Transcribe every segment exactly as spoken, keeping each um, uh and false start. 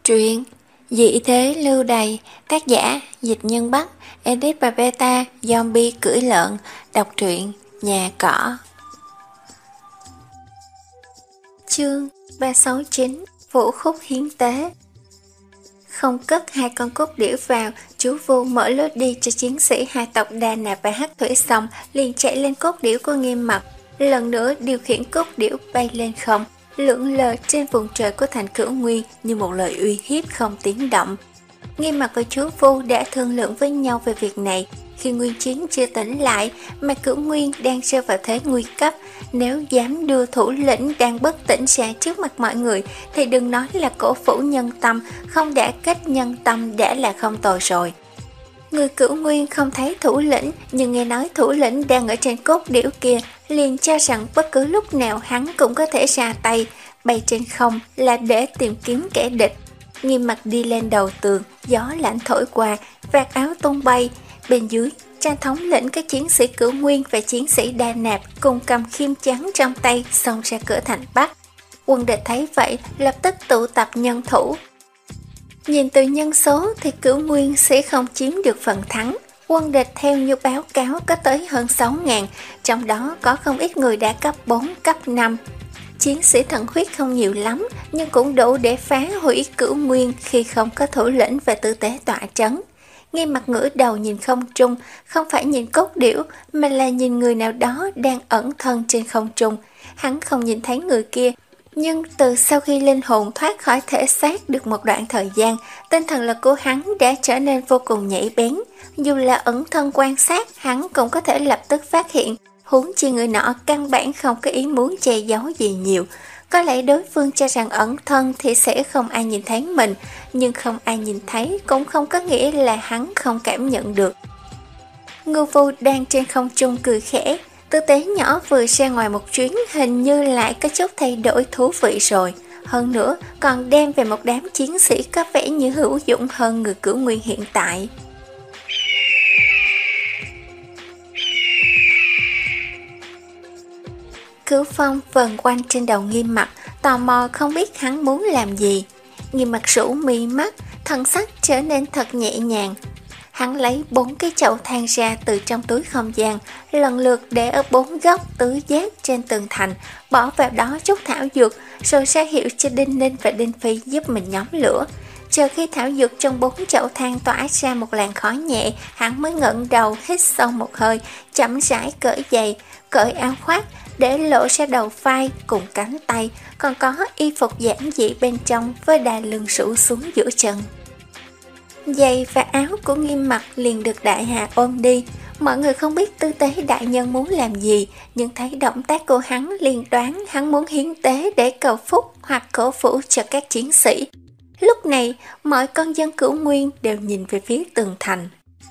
Truyện Dị thế lưu đày, tác giả Dịch Nhân Bắc, edit và beta Zombie cưỡi lợn. Đọc truyện Nhà Cỏ. Chương ba sáu chín Vũ khúc hiến tế. Không cất hai con cốt điểu vào, chú Vu mở lối đi cho chiến sĩ hai tộc Đà Nạp và Hắc Thủy xong liền chạy lên cốt điểu của Nghiêm Mặc, lần nữa điều khiển cốt điểu bay lên không, lượn lờ trên vùng trời của thành Cửu Nguyên như một lời uy hiếp không tiếng động. Nghiêm Mặc và chú Vu đã thương lượng với nhau về việc này khi Nguyên Chiến chưa tỉnh lại, mà Cửu Nguyên đang rơi vào thế nguy cấp. Nếu dám đưa thủ lĩnh đang bất tỉnh ra trước mặt mọi người thì đừng nói là cổ vũ nhân tâm, không đã kết nhân tâm đã là không tồi rồi. Người Cửu Nguyên không thấy thủ lĩnh, nhưng nghe nói thủ lĩnh đang ở trên cốt điểu kia, liền cho rằng bất cứ lúc nào hắn cũng có thể ra tay, bay trên không là để tìm kiếm kẻ địch. Nghiêm Mặc đi lên đầu tường, gió lạnh thổi qua, vạt áo tung bay. Bên dưới, Trang thống lĩnh các chiến sĩ Cửu Nguyên và chiến sĩ Đà Nạp cùng cầm khiêm trắng trong tay xông ra cửa thành Bắc. Quân địch thấy vậy, lập tức tụ tập nhân thủ. Nhìn từ nhân số thì Cửu Nguyên sẽ không chiếm được phần thắng. Quân địch theo như báo cáo có tới hơn sáu nghìn, trong đó có không ít người đã cấp bốn, cấp năm. Chiến sĩ thần huyết không nhiều lắm, nhưng cũng đủ để phá hủy Cửu Nguyên khi không có thủ lĩnh và tư tế tọa trấn. Nghiêm Mặc ngửa đầu nhìn không trung, không phải nhìn cốt điểu, mà là nhìn người nào đó đang ẩn thân trên không trung. Hắn không nhìn thấy người kia, nhưng từ sau khi linh hồn thoát khỏi thể xác được một đoạn thời gian, tinh thần lực của hắn đã trở nên vô cùng nhạy bén. Dù là ẩn thân quan sát, hắn cũng có thể lập tức phát hiện, huống chi người nọ căn bản không có ý muốn che giấu gì nhiều. Có lẽ đối phương cho rằng ẩn thân thì sẽ không ai nhìn thấy mình, nhưng không ai nhìn thấy cũng không có nghĩa là hắn không cảm nhận được. Ngưu Vu đang trên không trung cười khẽ, tư tế nhỏ vừa ra ngoài một chuyến hình như lại có chút thay đổi thú vị rồi. Hơn nữa còn đem về một đám chiến sĩ có vẻ như hữu dụng hơn người Cửu Nguyên hiện tại. Cửu Phong vần quanh trên đầu Nghiêm Mặc, tò mò không biết hắn muốn làm gì. Nghiêm Mặc rũ mi mắt, thân sắc trở nên thật nhẹ nhàng. Hắn lấy bốn cái chậu than ra từ trong túi không gian, lần lượt để ở bốn góc tứ giác trên tường thành, bỏ vào đó chút thảo dược, rồi ra hiệu cho Đinh Ninh và Đinh Phi giúp mình nhóm lửa. Chờ khi thảo dược trong bốn chậu than tỏa ra một làn khói nhẹ, hắn mới ngẩng đầu hít sâu một hơi, chậm rãi cởi giày, cởi áo khoác, để lộ ra đầu vai cùng cánh tay, còn có y phục giản dị bên trong với đà lưng rũ xuống giữa chân. Giày và áo của Nghiêm Mặc liền được đại hạ ôm đi. Mọi người không biết tư tế đại nhân muốn làm gì, nhưng thấy động tác của hắn liền đoán hắn muốn hiến tế để cầu phúc hoặc cổ vũ cho các chiến sĩ. Lúc này, mọi con dân Cửu Nguyên đều nhìn về phía tường thành.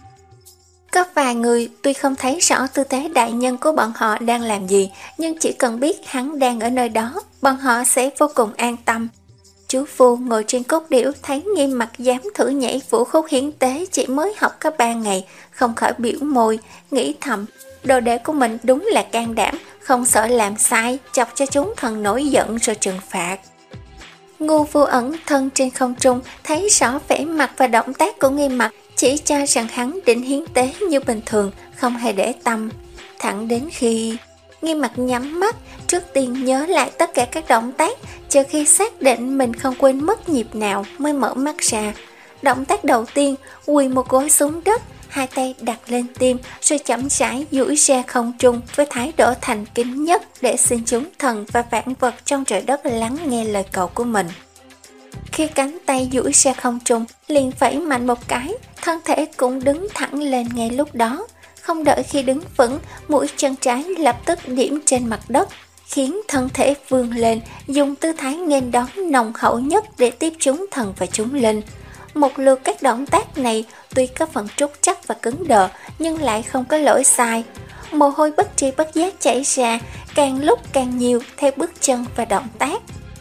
Có vài người tuy không thấy rõ tư tế đại nhân của bọn họ đang làm gì, nhưng chỉ cần biết hắn đang ở nơi đó, bọn họ sẽ vô cùng an tâm. Chú Vu ngồi trên cốt điểu thấy Nghiêm Mặc dám thử nhảy vũ khúc hiến tế chỉ mới học có ba ngày, không khỏi biểu môi, nghĩ thầm, đồ đệ của mình đúng là can đảm, không sợ làm sai, chọc cho chúng thần nổi giận rồi trừng phạt. Ngưu Vu ẩn thân trên không trung, thấy rõ vẻ mặt và động tác của Nghiêm Mặc, chỉ cho rằng hắn định hiến tế như bình thường, không hề để tâm. Thẳng đến khi Nghiêm Mặc nhắm mắt, trước tiên nhớ lại tất cả các động tác, chờ khi xác định mình không quên mất nhịp nào mới mở mắt ra. Động tác đầu tiên, quỳ một gối xuống đất, hai tay đặt lên tim, rồi chậm rãi duỗi ra không trung với thái độ thành kính nhất để xin chúng thần và vạn vật trong trời đất lắng nghe lời cầu của mình. Khi cánh tay duỗi ra không trung, liền vẫy mạnh một cái, thân thể cũng đứng thẳng lên ngay lúc đó. Không đợi khi đứng vững, mũi chân trái lập tức điểm trên mặt đất, khiến thân thể vươn lên, dùng tư thái nghênh đón nồng hậu nhất để tiếp chúng thần và chúng linh. Một lượt các động tác này tuy có phần trúc trắc và cứng đờ, nhưng lại không có lỗi sai. Mồ hôi bất tri bất giác chảy ra, càng lúc càng nhiều theo bước chân và động tác.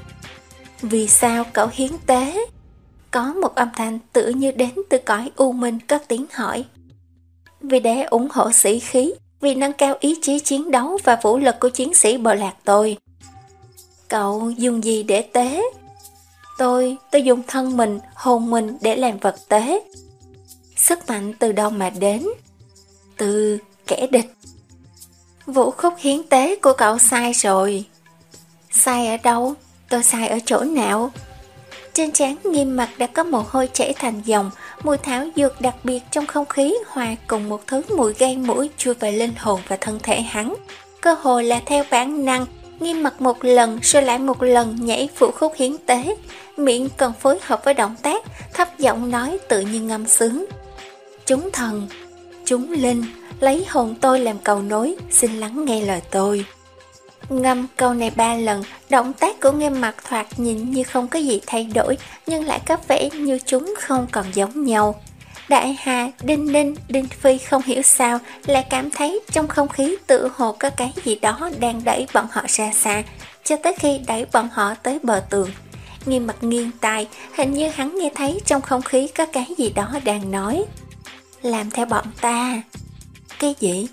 Vì sao cậu hiến tế? Có một âm thanh tự như đến từ cõi u minh cất tiếng hỏi. Vì để ủng hộ sĩ khí, vì nâng cao ý chí chiến đấu và vũ lực của chiến sĩ bộ lạc tôi. Cậu dùng gì để tế? Tôi, tôi dùng thân mình, hồn mình để làm vật tế. Sức mạnh từ đâu mà đến? Từ kẻ địch. Vũ khúc hiến tế của cậu sai rồi. Sai ở đâu? Tôi sai ở chỗ nào? Trên trán Nghiêm Mặc đã có mồ hôi chảy thành dòng, mùi thảo dược đặc biệt trong không khí hòa cùng một thứ mùi gây mũi chui vào linh hồn và thân thể hắn. Cơ hồ là theo bản năng, Nghiêm Mặc một lần rồi lại một lần nhảy vũ khúc hiến tế, miệng còn phối hợp với động tác, thấp giọng nói tự nhiên ngâm sướng. Chúng thần, chúng linh, lấy hồn tôi làm cầu nối, xin lắng nghe lời tôi. Ngâm câu này ba lần, động tác của Nghiêm Mặc thoạt nhìn như không có gì thay đổi, nhưng lại có vẻ như chúng không còn giống nhau. Đại Hà, Đinh Ninh, Đinh Phi không hiểu sao lại cảm thấy trong không khí tự hồ có cái gì đó đang đẩy bọn họ ra xa, cho tới khi đẩy bọn họ tới bờ tường. Nghiêm Mặc nghiêng tai, hình như hắn nghe thấy trong không khí có cái gì đó đang nói. Làm theo bọn ta. Cái gì?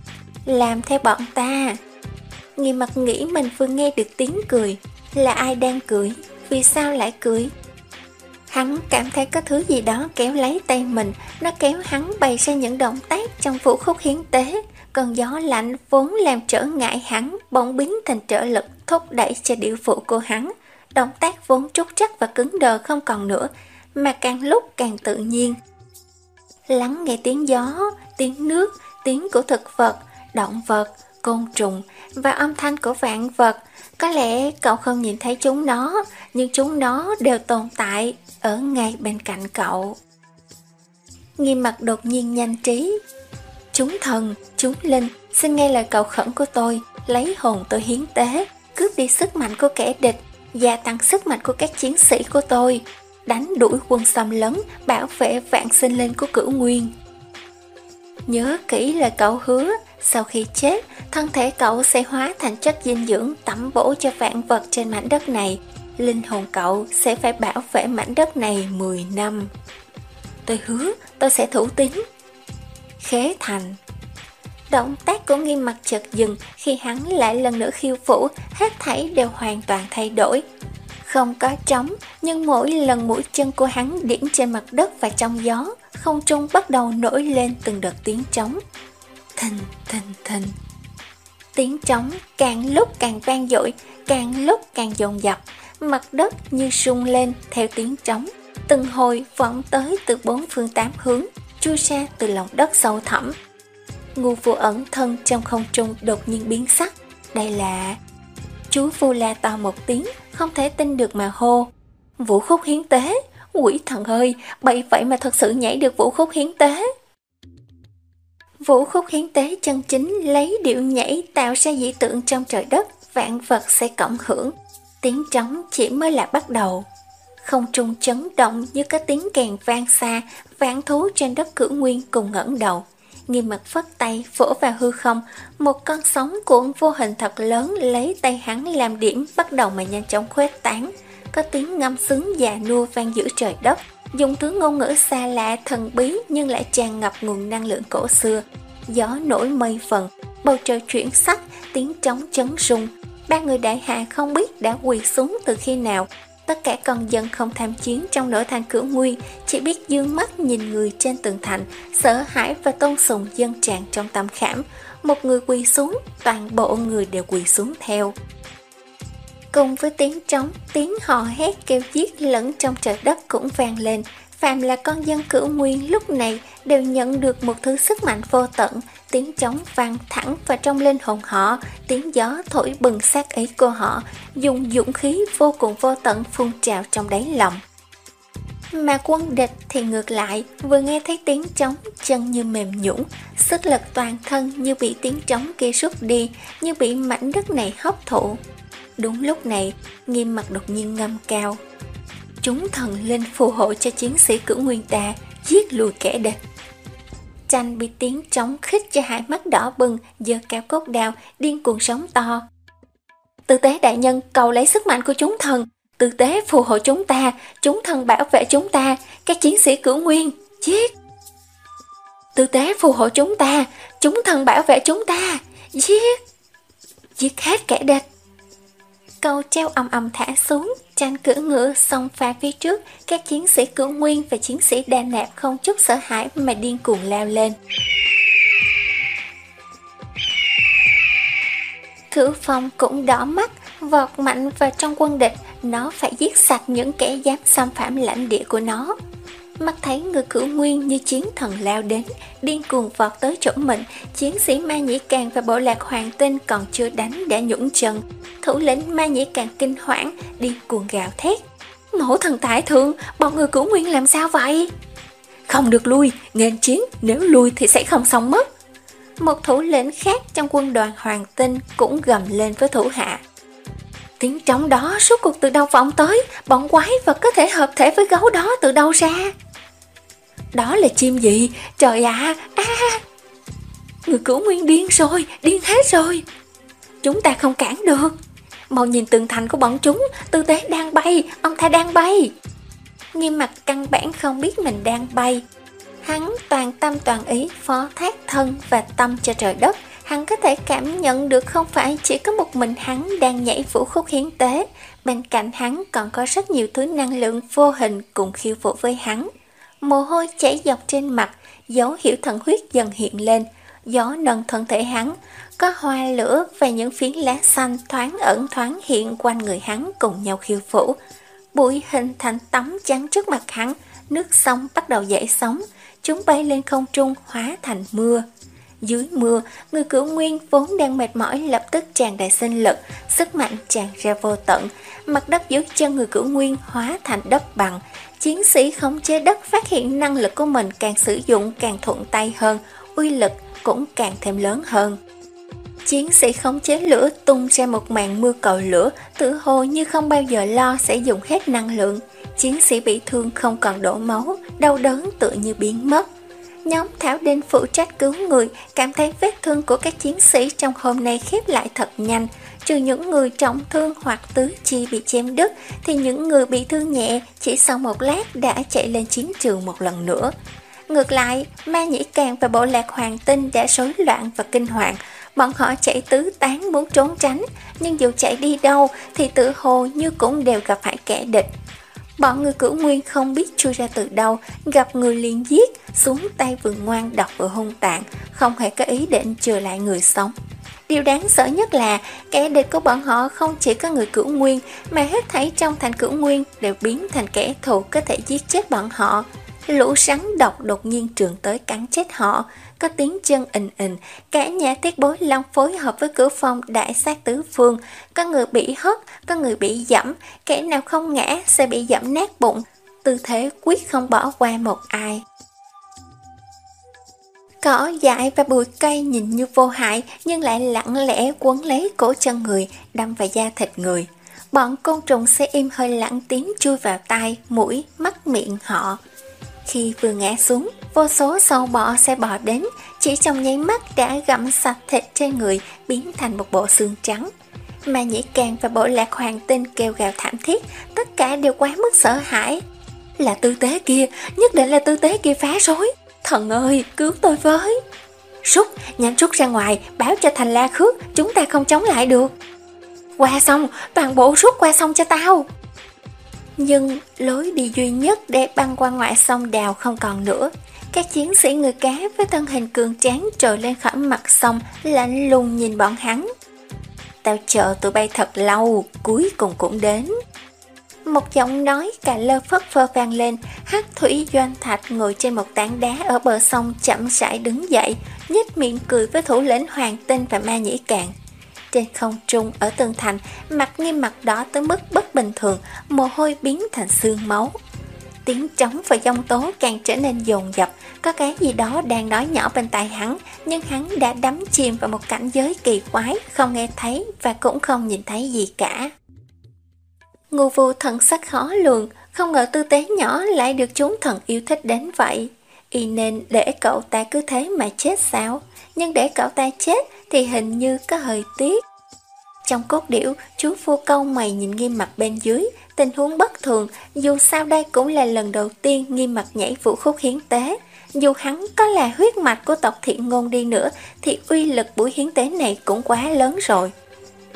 Làm theo bọn ta. Nghiêm Mặc nghĩ mình vừa nghe được tiếng cười. Là ai đang cười? Vì sao lại cười? Hắn cảm thấy có thứ gì đó kéo lấy tay mình, nó kéo hắn bày ra những động tác trong vũ khúc hiến tế. Còn gió lạnh vốn làm trở ngại hắn bỗng biến thành trợ lực, thúc đẩy cho điệu vụ của hắn. Động tác vốn trúc trắc và cứng đờ không còn nữa, mà càng lúc càng tự nhiên. Lắng nghe tiếng gió, tiếng nước, tiếng của thực vật, động vật, côn trùng và âm thanh của vạn vật. Có lẽ cậu không nhìn thấy chúng nó, nhưng chúng nó đều tồn tại ở ngay bên cạnh cậu. Nghiêm Mặc đột nhiên nhanh trí. Chúng thần, chúng linh, xin nghe lời cầu khẩn của tôi, lấy hồn tôi hiến tế, cướp đi sức mạnh của kẻ địch, gia tăng sức mạnh của các chiến sĩ của tôi, đánh đuổi quân xâm lấn, bảo vệ vạn sinh linh của Cửu Nguyên. Nhớ kỹ lời cậu hứa, sau khi chết, thân thể cậu sẽ hóa thành chất dinh dưỡng tẩm bổ cho vạn vật trên mảnh đất này. Linh hồn cậu sẽ phải bảo vệ mảnh đất này mười năm. Tôi hứa, tôi sẽ thủ tín. Khế thành. Động tác của Nghiêm Mặc chợt dừng khi hắn lại lần nữa khiêu vũ, hết thảy đều hoàn toàn thay đổi. Không có trống, nhưng mỗi lần mũi chân của hắn điểm trên mặt đất và trong gió, không trung bắt đầu nổi lên từng đợt tiếng trống. Thình, thình, thình. Tiếng trống càng lúc càng vang dội, càng lúc càng dồn dập, mặt đất như rung lên theo tiếng trống. Từng hồi vọng tới từ bốn phương tám hướng, chui ra từ lòng đất sâu thẳm. Ngu Vô ẩn thân trong không trung đột nhiên biến sắc. Đây là... Chú Vu la to một tiếng, không thể tin được mà hô. Vũ khúc hiến tế, quỷ thần ơi, bậy vậy mà thật sự nhảy được vũ khúc hiến tế. Vũ khúc hiến tế chân chính lấy điệu nhảy tạo ra dị tượng trong trời đất, vạn vật sẽ cộng hưởng. Tiếng trống chỉ mới là bắt đầu. Không trung chấn động như có tiếng kèn vang xa, vạn thú trên đất Cửu Nguyên cùng ngẩng đầu. Nghiêm Mặc phất tay vỗ vào hư không, một con sóng cuộn vô hình thật lớn lấy tay hắn làm điểm bắt đầu mà nhanh chóng khuếch tán. Có tiếng ngâm sướng già nua vang giữa trời đất, dùng thứ ngôn ngữ xa lạ thần bí nhưng lại tràn ngập nguồn năng lượng cổ xưa. Gió nổi mây phần, bầu trời chuyển sắc, tiếng trống chấn rung. Ba người đại hạ không biết đã quỳ xuống từ khi nào. Tất cả con dân không tham chiến trong nội thành Cửu Nguyên, chỉ biết dương mắt nhìn người trên tường thành, sợ hãi và tôn sùng dâng tràn trong tâm khảm. Một người quỳ xuống, toàn bộ người đều quỳ xuống theo. Cùng với tiếng trống, tiếng hò hét kêu giết lẫn trong trời đất cũng vang lên. Phàm là con dân Cửu Nguyên lúc này đều nhận được một thứ sức mạnh vô tận. Tiếng trống vang thẳng vào trong linh hồn họ, tiếng gió thổi bừng sát ý của họ, dùng dũng khí vô cùng vô tận phun trào trong đáy lòng. Mà quân địch thì ngược lại, vừa nghe thấy tiếng trống, chân như mềm nhũn, sức lực toàn thân như bị tiếng trống kia rút đi, như bị mảnh đất này hấp thụ. Đúng lúc này, Nghiêm Mặc đột nhiên ngâm cao. Chúng thần linh phù hộ cho chiến sĩ Cửu Nguyên ta, giết lùi kẻ địch. Tranh bị tiếng trống khích cho hai mắt đỏ bừng, giơ cao cốt đao, điên cuồng sóng to. Tư tế đại nhân cầu lấy sức mạnh của chúng thần, tư tế phù hộ chúng ta, chúng thần bảo vệ chúng ta, các chiến sĩ Cửu Nguyên, giết. Tư tế phù hộ chúng ta, chúng thần bảo vệ chúng ta, giết. Giết hết kẻ địch. Cầu treo ầm ầm thả xuống, tranh cưỡi ngựa xông pha phía trước, các chiến sĩ Cửu Nguyên và chiến sĩ Đa Nạp không chút sợ hãi mà điên cuồng lao lên. Cửu Phong cũng đỏ mắt, vọt mạnh vào trong quân địch, nó phải giết sạch những kẻ dám xâm phạm lãnh địa của nó. Mắt thấy người Cửu Nguyên như chiến thần lao đến, điên cuồng vọt tới chỗ mình, chiến sĩ Ma Nhĩ Càn và bộ lạc Hoàng Tinh còn chưa đánh đã nhũn chân. Thủ lĩnh Ma Nhĩ Càn kinh hoảng, điên cuồng gào thét: Mẫu thần tại thượng, bọn người Cửu Nguyên làm sao vậy? Không được lui, nghênh chiến, nếu lui thì sẽ không xong mất. Một thủ lĩnh khác trong quân đoàn Hoàng Tinh cũng gầm lên với thủ hạ: Tiếng trống đó suốt cuộc từ đâu vọng tới, bọn quái vật có thể hợp thể với gấu đó từ đâu ra? Đó là chim gì? Trời ạ! À, à. Người Cửu Nguyên điên rồi, điên hết rồi. Chúng ta không cản được. Mau nhìn tường thành của bọn chúng, Tư Tế đang bay, ông ta đang bay. Nghiêm Mặc căn bản không biết mình đang bay. Hắn toàn tâm toàn ý phó thác thân và tâm cho trời đất. Hắn có thể cảm nhận được không phải chỉ có một mình hắn đang nhảy vũ khúc hiến tế. Bên cạnh hắn còn có rất nhiều thứ năng lượng vô hình cùng khiêu vũ với hắn. Mồ hôi chảy dọc trên mặt, dấu hiệu thần huyết dần hiện lên. Gió nâng thân thể hắn, có hoa lửa và những phiến lá xanh thoáng ẩn thoáng hiện quanh người hắn cùng nhau khiêu vũ. Bụi hình thành tấm chắn trước mặt hắn, nước sông bắt đầu dậy sóng, chúng bay lên không trung hóa thành mưa. Dưới mưa, người Cửu Nguyên vốn đang mệt mỏi lập tức tràn đầy sinh lực, sức mạnh tràn ra vô tận. Mặt đất dưới chân người Cửu Nguyên hóa thành đất bằng. Chiến sĩ khống chế đất phát hiện năng lực của mình càng sử dụng càng thuận tay hơn, uy lực cũng càng thêm lớn hơn. Chiến sĩ khống chế lửa tung ra một màn mưa cầu lửa, tự hồ như không bao giờ lo sẽ dùng hết năng lượng. Chiến sĩ bị thương không còn đổ máu, đau đớn tự như biến mất. Nhóm Thảo Đinh phụ trách cứu người, cảm thấy vết thương của các chiến sĩ trong hôm nay khép lại thật nhanh. Trừ những người trọng thương hoặc tứ chi bị chém đứt, thì những người bị thương nhẹ chỉ sau một lát đã chạy lên chiến trường một lần nữa. Ngược lại, Ma Nhĩ Càn và bộ lạc Hoàng Tinh đã rối loạn và kinh hoàng. Bọn họ chạy tứ tán muốn trốn tránh, nhưng dù chạy đi đâu thì tự hồ như cũng đều gặp phải kẻ địch. Bọn người Cửu Nguyên không biết chui ra từ đâu, gặp người liền giết, xuống tay vừa ngoan độc vừa hung tàn, không hề có ý định trừ lại người sống. Điều đáng sợ nhất là kẻ địch của bọn họ không chỉ có người Cửu Nguyên, mà hết thảy trong thành Cửu Nguyên đều biến thành kẻ thù có thể giết chết bọn họ. Lũ rắn độc đột nhiên trường tới cắn chết họ, có tiếng chân ình ình, cả nhà Tiết Bối Long phối hợp với Cửu Phong đại sát tứ phương, có người bị hất, có người bị dẫm, kẻ nào không ngã sẽ bị dẫm nát bụng, tư thế quyết không bỏ qua một ai. Cỏ dại và bụi cây nhìn như vô hại nhưng lại lặng lẽ quấn lấy cổ chân người, đâm vào da thịt người. Bọn côn trùng sẽ im hơi lặng tiếng chui vào tai, mũi, mắt miệng họ. Khi vừa ngã xuống, vô số sâu bọ sẽ bò đến, chỉ trong nháy mắt đã gặm sạch thịt trên người, biến thành một bộ xương trắng. Ma Nhĩ Càn và bộ lạc Hoàng Tinh kêu gào thảm thiết, tất cả đều quá mức sợ hãi. Là Tư Tế kia, nhất định là Tư Tế kia phá rối. Thần ơi, cứu tôi với. Rút, nhanh rút ra ngoài, báo cho thành La Khước, chúng ta không chống lại được. Qua sông, toàn bộ rút qua sông cho tao. Nhưng lối đi duy nhất để băng qua ngoại sông đào không còn nữa. Các chiến sĩ người cá với thân hình cường tráng trồi lên khỏi mặt sông, lạnh lùng nhìn bọn hắn. Tao chờ tụi bay thật lâu, cuối cùng cũng đến. Một giọng nói cà lơ phất phơ vang lên. Hắc Thủy Doanh Thạch ngồi trên một tảng đá ở bờ sông chậm rãi đứng dậy, nhếch miệng cười với thủ lĩnh Hoàng Tinh và Ma Nhĩ Càn. Trên không trung ở tường thành, mặt Nghiêm Mặc đỏ tới mức bất bình thường, mồ hôi biến thành xương máu. Tiếng trống và giông tố càng trở nên dồn dập, có cái gì đó đang nói nhỏ bên tai hắn, nhưng hắn đã đắm chìm vào một cảnh giới kỳ quái, không nghe thấy và cũng không nhìn thấy gì cả. Ngô Vu thần sắc khó lường, không ngờ Tư Tế nhỏ lại được chúng thần yêu thích đến vậy. Y nên để cậu ta cứ thế mà chết sao? Nhưng để cậu ta chết thì hình như có hơi tiếc. Trong cốt điểu, chú phu câu mày nhìn Nghiêm Mặc bên dưới, tình huống bất thường, dù sao đây cũng là lần đầu tiên Nghiêm Mặc nhảy vũ khúc hiến tế. Dù hắn có là huyết mạch của tộc Thiện Ngôn đi nữa, thì uy lực buổi hiến tế này cũng quá lớn rồi.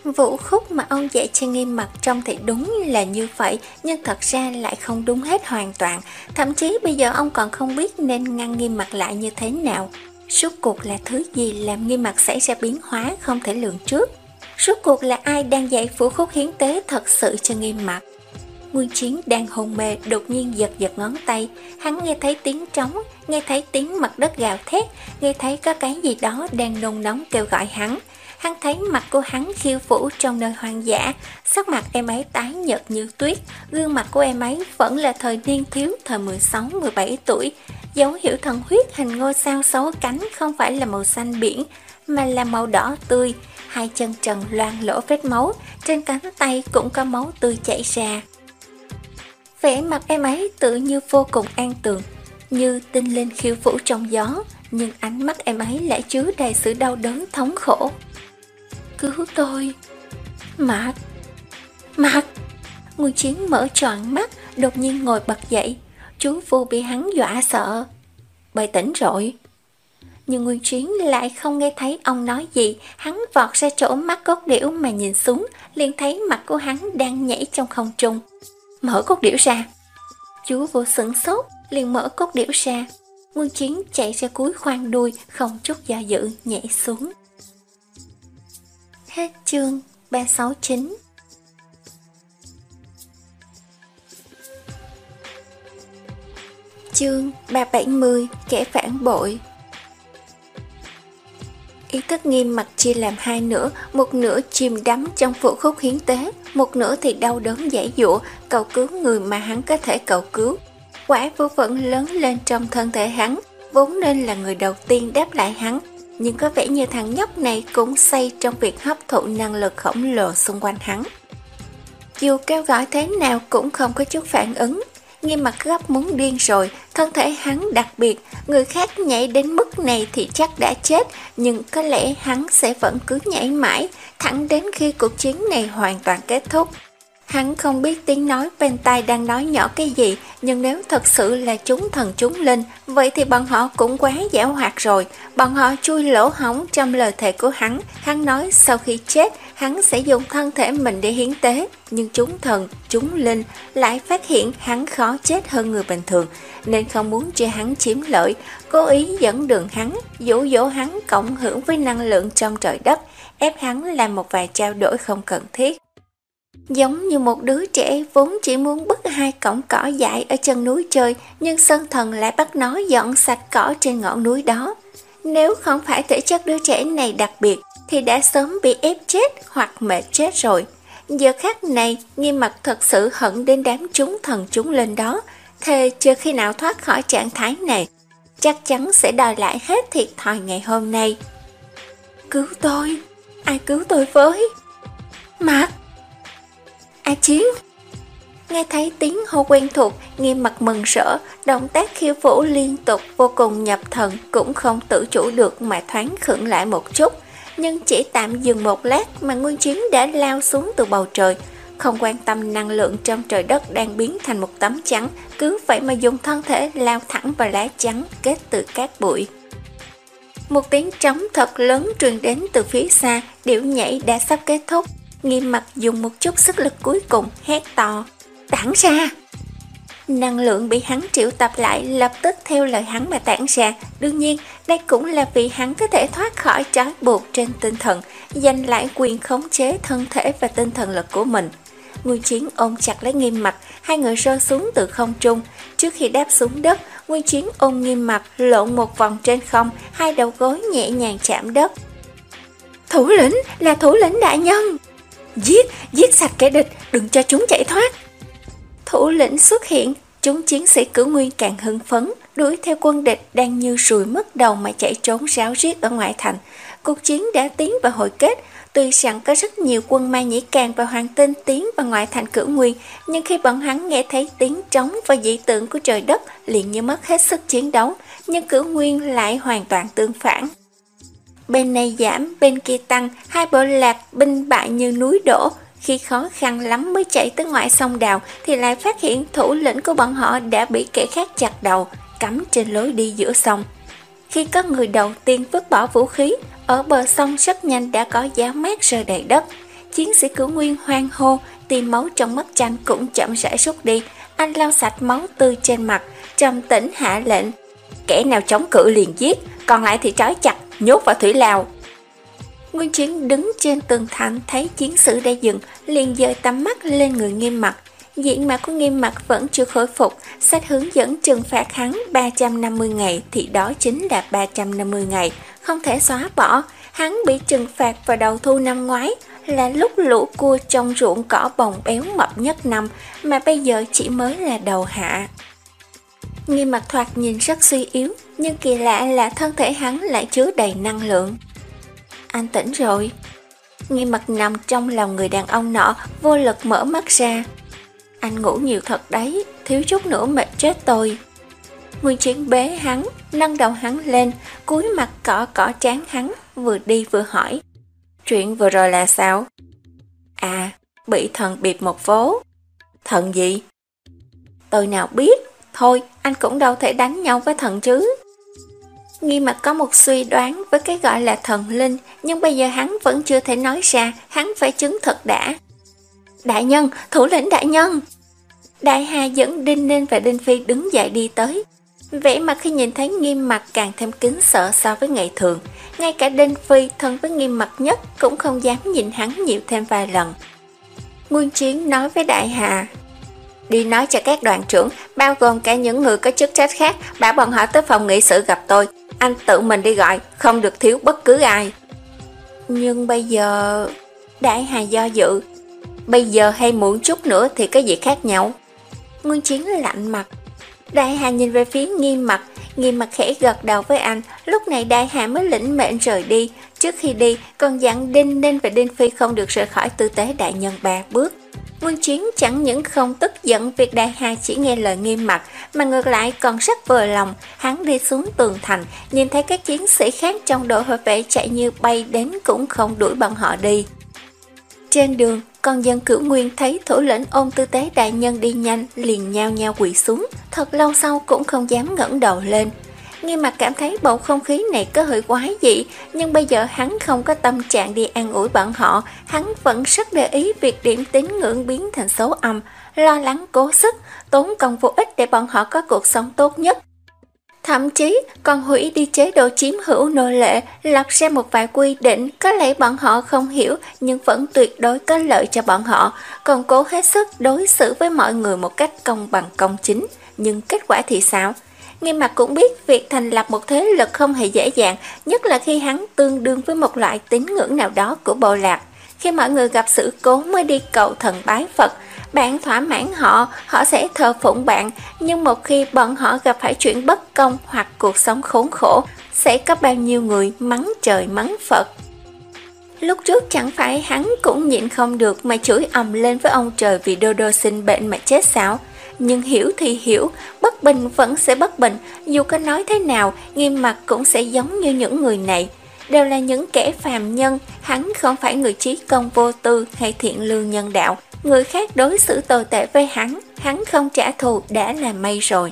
Vũ khúc mà ông dạy cho Nghiêm Mặc trông thì đúng là như vậy, nhưng thật ra lại không đúng hết hoàn toàn. Thậm chí bây giờ ông còn không biết nên ngăn Nghiêm Mặc lại như thế nào. Rốt cuộc là thứ gì làm Nghiêm Mặc xảy ra biến hóa không thể lường trước? Rốt cuộc là ai đang dạy vũ khúc hiến tế thật sự cho Nghiêm Mặc? Nguyên Chiến đang hôn mê đột nhiên giật giật ngón tay. Hắn nghe thấy tiếng trống, nghe thấy tiếng mặt đất gào thét, nghe thấy có cái gì đó đang nôn nóng kêu gọi hắn. Hắn thấy mặt của hắn khiêu vũ trong nơi hoang dã, sắc mặt em ấy tái nhợt như tuyết, gương mặt của em ấy vẫn là thời niên thiếu, thời mười sáu mười bảy tuổi. Dấu hiệu thần huyết hình ngôi sao sáu cánh không phải là màu xanh biển, mà là màu đỏ tươi. Hai chân trần loang lỗ vết máu, trên cánh tay cũng có máu tươi chảy ra. Vẻ mặt em ấy tự như vô cùng an tường, như tinh linh khiêu vũ trong gió, nhưng ánh mắt em ấy lại chứa đầy sự đau đớn thống khổ. Cứu tôi! Mạc! Mạc! Nguyên Chiến mở tròn mắt, đột nhiên ngồi bật dậy. Chú Phu bị hắn dọa sợ. Bà tỉnh rồi. Nhưng Nguyên Chiến lại không nghe thấy ông nói gì. Hắn vọt ra chỗ mắt cốt điểu mà nhìn xuống, liền thấy mặt của hắn đang nhảy trong không trung. Mở cốt điểu ra. Chú Vô sửng sốt, liền mở cốt điểu ra. Nguyên Chiến chạy ra cuối khoang đuôi, không chút do dự nhảy xuống. Hết chương ba sáu chín. Chương ba bảy mươi, kẻ phản bội. Ý thức Nghiêm Mặc chia làm hai nửa, một nửa chìm đắm trong vũ khúc hiến tế, một nửa thì đau đớn giãy giụa, cầu cứu người mà hắn có thể cầu cứu. Quả vô vẫn lớn lên trong thân thể hắn, vốn nên là người đầu tiên đáp lại hắn, nhưng có vẻ như thằng nhóc này cũng say trong việc hấp thụ năng lực khổng lồ xung quanh hắn. Dù kêu gọi thế nào cũng không có chút phản ứng. Nghiêm Mặc gấp muốn điên rồi, thân thể hắn đặc biệt, người khác nhảy đến mức này thì chắc đã chết, nhưng có lẽ hắn sẽ vẫn cứ nhảy mãi, thẳng đến khi cuộc chiến này hoàn toàn kết thúc. Hắn không biết tiếng nói bên tai đang nói nhỏ cái gì, nhưng nếu thật sự là chúng thần chúng linh, vậy thì bọn họ cũng quá giảo hoạt rồi. Bọn họ chui lỗ hổng trong lời thề của hắn. Hắn nói sau khi chết, hắn sẽ dùng thân thể mình để hiến tế. Nhưng chúng thần, chúng linh lại phát hiện hắn khó chết hơn người bình thường, nên không muốn cho hắn chiếm lợi, cố ý dẫn đường hắn, dụ dỗ hắn cộng hưởng với năng lượng trong trời đất, ép hắn làm một vài trao đổi không cần thiết. Giống như một đứa trẻ vốn chỉ muốn bứt hai cọng cỏ dại ở chân núi chơi, nhưng Sơn Thần lại bắt nó dọn sạch cỏ trên ngọn núi đó. Nếu không phải thể chất đứa trẻ này đặc biệt, thì đã sớm bị ép chết hoặc mệt chết rồi. Giờ khắc này, Nghiêm Mặc thật sự hận đến đám chúng thần chúng linh đó, thề chưa khi nào thoát khỏi trạng thái này, chắc chắn sẽ đòi lại hết thiệt thòi ngày hôm nay. Cứu tôi! Ai cứu tôi với? Mạc! A Chiến! Nghe thấy tiếng hô quen thuộc, Nghiêm Mặc mừng rỡ, động tác khiêu vũ liên tục vô cùng nhập thần, cũng không tự chủ được mà thoáng khựng lại một chút. Nhưng chỉ tạm dừng một lát mà Nguyên Chiến đã lao xuống từ bầu trời, không quan tâm năng lượng trong trời đất đang biến thành một tấm trắng, cứ vậy mà dùng thân thể lao thẳng vào lá trắng kết từ cát bụi. Một tiếng trống thật lớn truyền đến từ phía xa, điệu nhảy đã sắp kết thúc. Nghiêm Mặc dùng một chút sức lực cuối cùng hét to, tản ra! Năng lượng bị hắn triệu tập lại lập tức theo lời hắn mà tản ra. Đương nhiên, đây cũng là vì hắn có thể thoát khỏi trói buộc trên tinh thần, giành lại quyền khống chế thân thể và tinh thần lực của mình. Nguyên Chiến ôm chặt lấy Nghiêm Mặc, hai người rơi xuống từ không trung. Trước khi đáp xuống đất, Nguyên Chiến ôm Nghiêm Mặc lộn một vòng trên không, hai đầu gối nhẹ nhàng chạm đất. Thủ lĩnh, là thủ lĩnh đại nhân! Giết, giết sạch kẻ địch, đừng cho chúng chạy thoát! Thủ lĩnh xuất hiện, chúng chiến sĩ cửu nguyên càng hưng phấn, đuổi theo quân địch đang như ruồi mất đầu mà chạy trốn ráo riết ở ngoại thành. Cuộc chiến đã tiến vào hồi kết, tuy rằng có rất nhiều quân ma nhĩ càng và hoàng tinh tiến vào ngoại thành cửu nguyên, nhưng khi bọn hắn nghe thấy tiếng trống và dị tượng của trời đất liền như mất hết sức chiến đấu, nhưng cửu nguyên lại hoàn toàn tương phản. Bên này giảm, bên kia tăng, hai bộ lạc binh bại như núi đổ. Khi khó khăn lắm mới chạy tới ngoại sông Đào thì lại phát hiện thủ lĩnh của bọn họ đã bị kẻ khác chặt đầu, cắm trên lối đi giữa sông. Khi có người đầu tiên vứt bỏ vũ khí, ở bờ sông rất nhanh đã có giáo mát rơi đầy đất. Chiến sĩ Cửu Nguyên hoang hô, tia máu trong mắt Tranh cũng chậm rãi rút đi. Anh lau sạch máu tươi trên mặt, trầm tĩnh hạ lệnh: kẻ nào chống cự liền giết, còn lại thì trói chặt, nhốt vào thủy lao. Nguyên Chiến đứng trên tường thành thấy chiến sĩ đã dừng, liền dời tầm mắt lên người Nghiêm Mặc. Diện mạo của Nghiêm Mặc vẫn chưa khôi phục, sách hướng dẫn trừng phạt hắn ba trăm năm mươi ngày thì đó chính là ba trăm năm mươi ngày, không thể xóa bỏ. Hắn bị trừng phạt vào đầu thu năm ngoái, là lúc lũ cua trong ruộng cỏ bồng béo mập nhất năm, mà bây giờ chỉ mới là đầu hạ. Nghiêm Mặc thoạt nhìn rất suy yếu, nhưng kỳ lạ là thân thể hắn lại chứa đầy năng lượng. Anh tỉnh rồi. Nghiêm Mặc nằm trong lòng người đàn ông nọ, vô lực mở mắt ra. Anh ngủ nhiều thật đấy, thiếu chút nữa mệt chết tôi. Nguyên Chiến bế hắn, nâng đầu hắn lên, cúi mặt cọ cọ trán hắn, vừa đi vừa hỏi: chuyện vừa rồi là sao? À, bị thần bịp một vố. Thần gì? Tôi nào biết, thôi anh cũng đâu thể đánh nhau với thần chứ. Nghiêm Mặc có một suy đoán với cái gọi là thần linh, nhưng bây giờ hắn vẫn chưa thể nói ra, hắn phải chứng thực đã. Đại nhân, thủ lĩnh đại nhân! Đại Hà dẫn Đinh Ninh và Đinh Phi đứng dậy đi tới. Vẻ mặt khi nhìn thấy Nghiêm Mặc càng thêm kính sợ so với ngày thường. Ngay cả Đinh Phi thân với Nghiêm Mặc nhất cũng không dám nhìn hắn nhiều thêm vài lần. Nguyên Chiến nói với Đại Hà: đi nói cho các đoàn trưởng, bao gồm cả những người có chức trách khác, bảo bọn họ tới phòng nghị sự gặp tôi. Anh tự mình đi gọi, không được thiếu bất cứ ai. Nhưng bây giờ... Đại Hà do dự: bây giờ hay muộn chút nữa thì có gì khác nhau? Nguyên Chiến lạnh mặt. Đại Hà nhìn về phía Nghiêm Mặc, Nghiêm Mặc khẽ gật đầu với anh. Lúc này Đại Hà mới lĩnh mệnh rời đi. Trước khi đi còn dặn Đinh Ninh và Đinh Phi không được rời khỏi tư tế đại nhân ba bước. Nguyên Chiến chẳng những không tức giận việc Đại Hà chỉ nghe lời Nghiêm Mặc, mà ngược lại còn rất vừa lòng. Hắn đi xuống tường thành, nhìn thấy các chiến sĩ khác trong đội hộ vệ chạy như bay đến cũng không đuổi bọn họ đi. Trên đường, con dân Cửu Nguyên thấy thủ lĩnh ôm tư tế đại nhân đi nhanh, liền nhao nhao quỳ xuống, thật lâu sau cũng không dám ngẩng đầu lên. Nghiêm Mặc cảm thấy bầu không khí này có hơi quái dị, nhưng bây giờ hắn không có tâm trạng đi an ủi bọn họ, hắn vẫn rất để ý việc điểm tín ngưỡng biến thành số âm, lo lắng cố sức, tốn công vô ích để bọn họ có cuộc sống tốt nhất. Thậm chí còn hủy đi chế độ chiếm hữu nô lệ, lập ra một vài quy định có lẽ bọn họ không hiểu nhưng vẫn tuyệt đối có lợi cho bọn họ, còn cố hết sức đối xử với mọi người một cách công bằng công chính. Nhưng kết quả thì sao? Nghiêm Mặc cũng biết việc thành lập một thế lực không hề dễ dàng, nhất là khi hắn tương đương với một loại tín ngưỡng nào đó của bộ lạc. Khi mọi người gặp sự cố mới đi cầu thần bái Phật, bạn thỏa mãn họ, họ sẽ thờ phụng bạn, nhưng một khi bọn họ gặp phải chuyện bất công hoặc cuộc sống khốn khổ, sẽ có bao nhiêu người mắng trời mắng Phật. Lúc trước chẳng phải hắn cũng nhịn không được mà chửi ầm lên với ông trời vì Đô Đô sinh bệnh mà chết sao? Nhưng hiểu thì hiểu, bất bình vẫn sẽ bất bình, dù có nói thế nào, Nghiêm Mặc cũng sẽ giống như những người này. Đều là những kẻ phàm nhân, hắn không phải người trí công vô tư hay thiện lương nhân đạo. Người khác đối xử tồi tệ với hắn, hắn không trả thù đã là may rồi.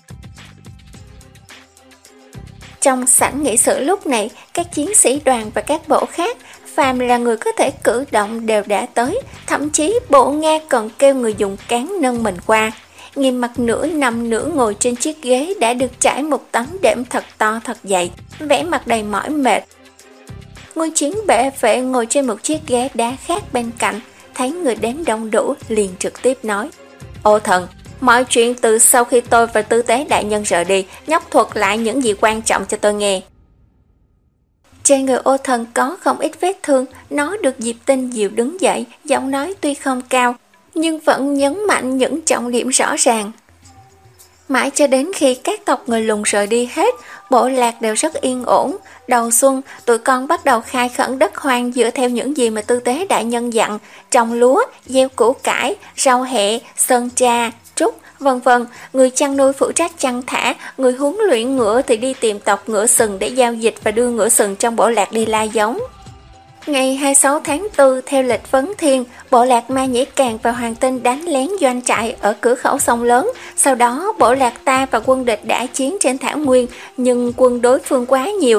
Trong sảnh nghị sự lúc này, các chiến sĩ đoàn và các bộ khác, phàm là người có thể cử động đều đã tới, thậm chí bộ Nga còn kêu người dùng cán nâng mình qua. Nghiêm Mặc nửa nằm nửa ngồi trên chiếc ghế đã được trải một tấm đệm thật to thật dày, vẻ mặt đầy mỏi mệt. Nguyên Chiến bệ vệ ngồi trên một chiếc ghế đá khác bên cạnh, thấy người đến đông đủ liền trực tiếp nói: Ô thần, mọi chuyện từ sau khi tôi và tư tế đại nhân rời đi, nhóc thuật lại những gì quan trọng cho tôi nghe. Trên người Ô thần có không ít vết thương, nó được Diệp Tinh dìu đứng dậy, giọng nói tuy không cao, nhưng vẫn nhấn mạnh những trọng điểm rõ ràng. Mãi cho đến khi các tộc người Lùn rời đi hết, bộ lạc đều rất yên ổn. Đầu xuân, tụi con bắt đầu khai khẩn đất hoang dựa theo những gì mà tư tế đại nhân dặn, trồng lúa, gieo củ cải, rau hẹ, sơn tra, trúc, vân vân. Người chăn nuôi phụ trách chăn thả, người huấn luyện ngựa thì đi tìm tộc ngựa sừng để giao dịch và đưa ngựa sừng trong bộ lạc đi lai giống. Ngày hai mươi sáu tháng tư theo lịch Vấn Thiên, bộ lạc Ma Nhĩ Càn và Hoàng Tinh đánh lén doanh trại ở cửa khẩu sông lớn. Sau đó bộ lạc ta và quân địch đã chiến trên thảo nguyên, nhưng quân đối phương quá nhiều.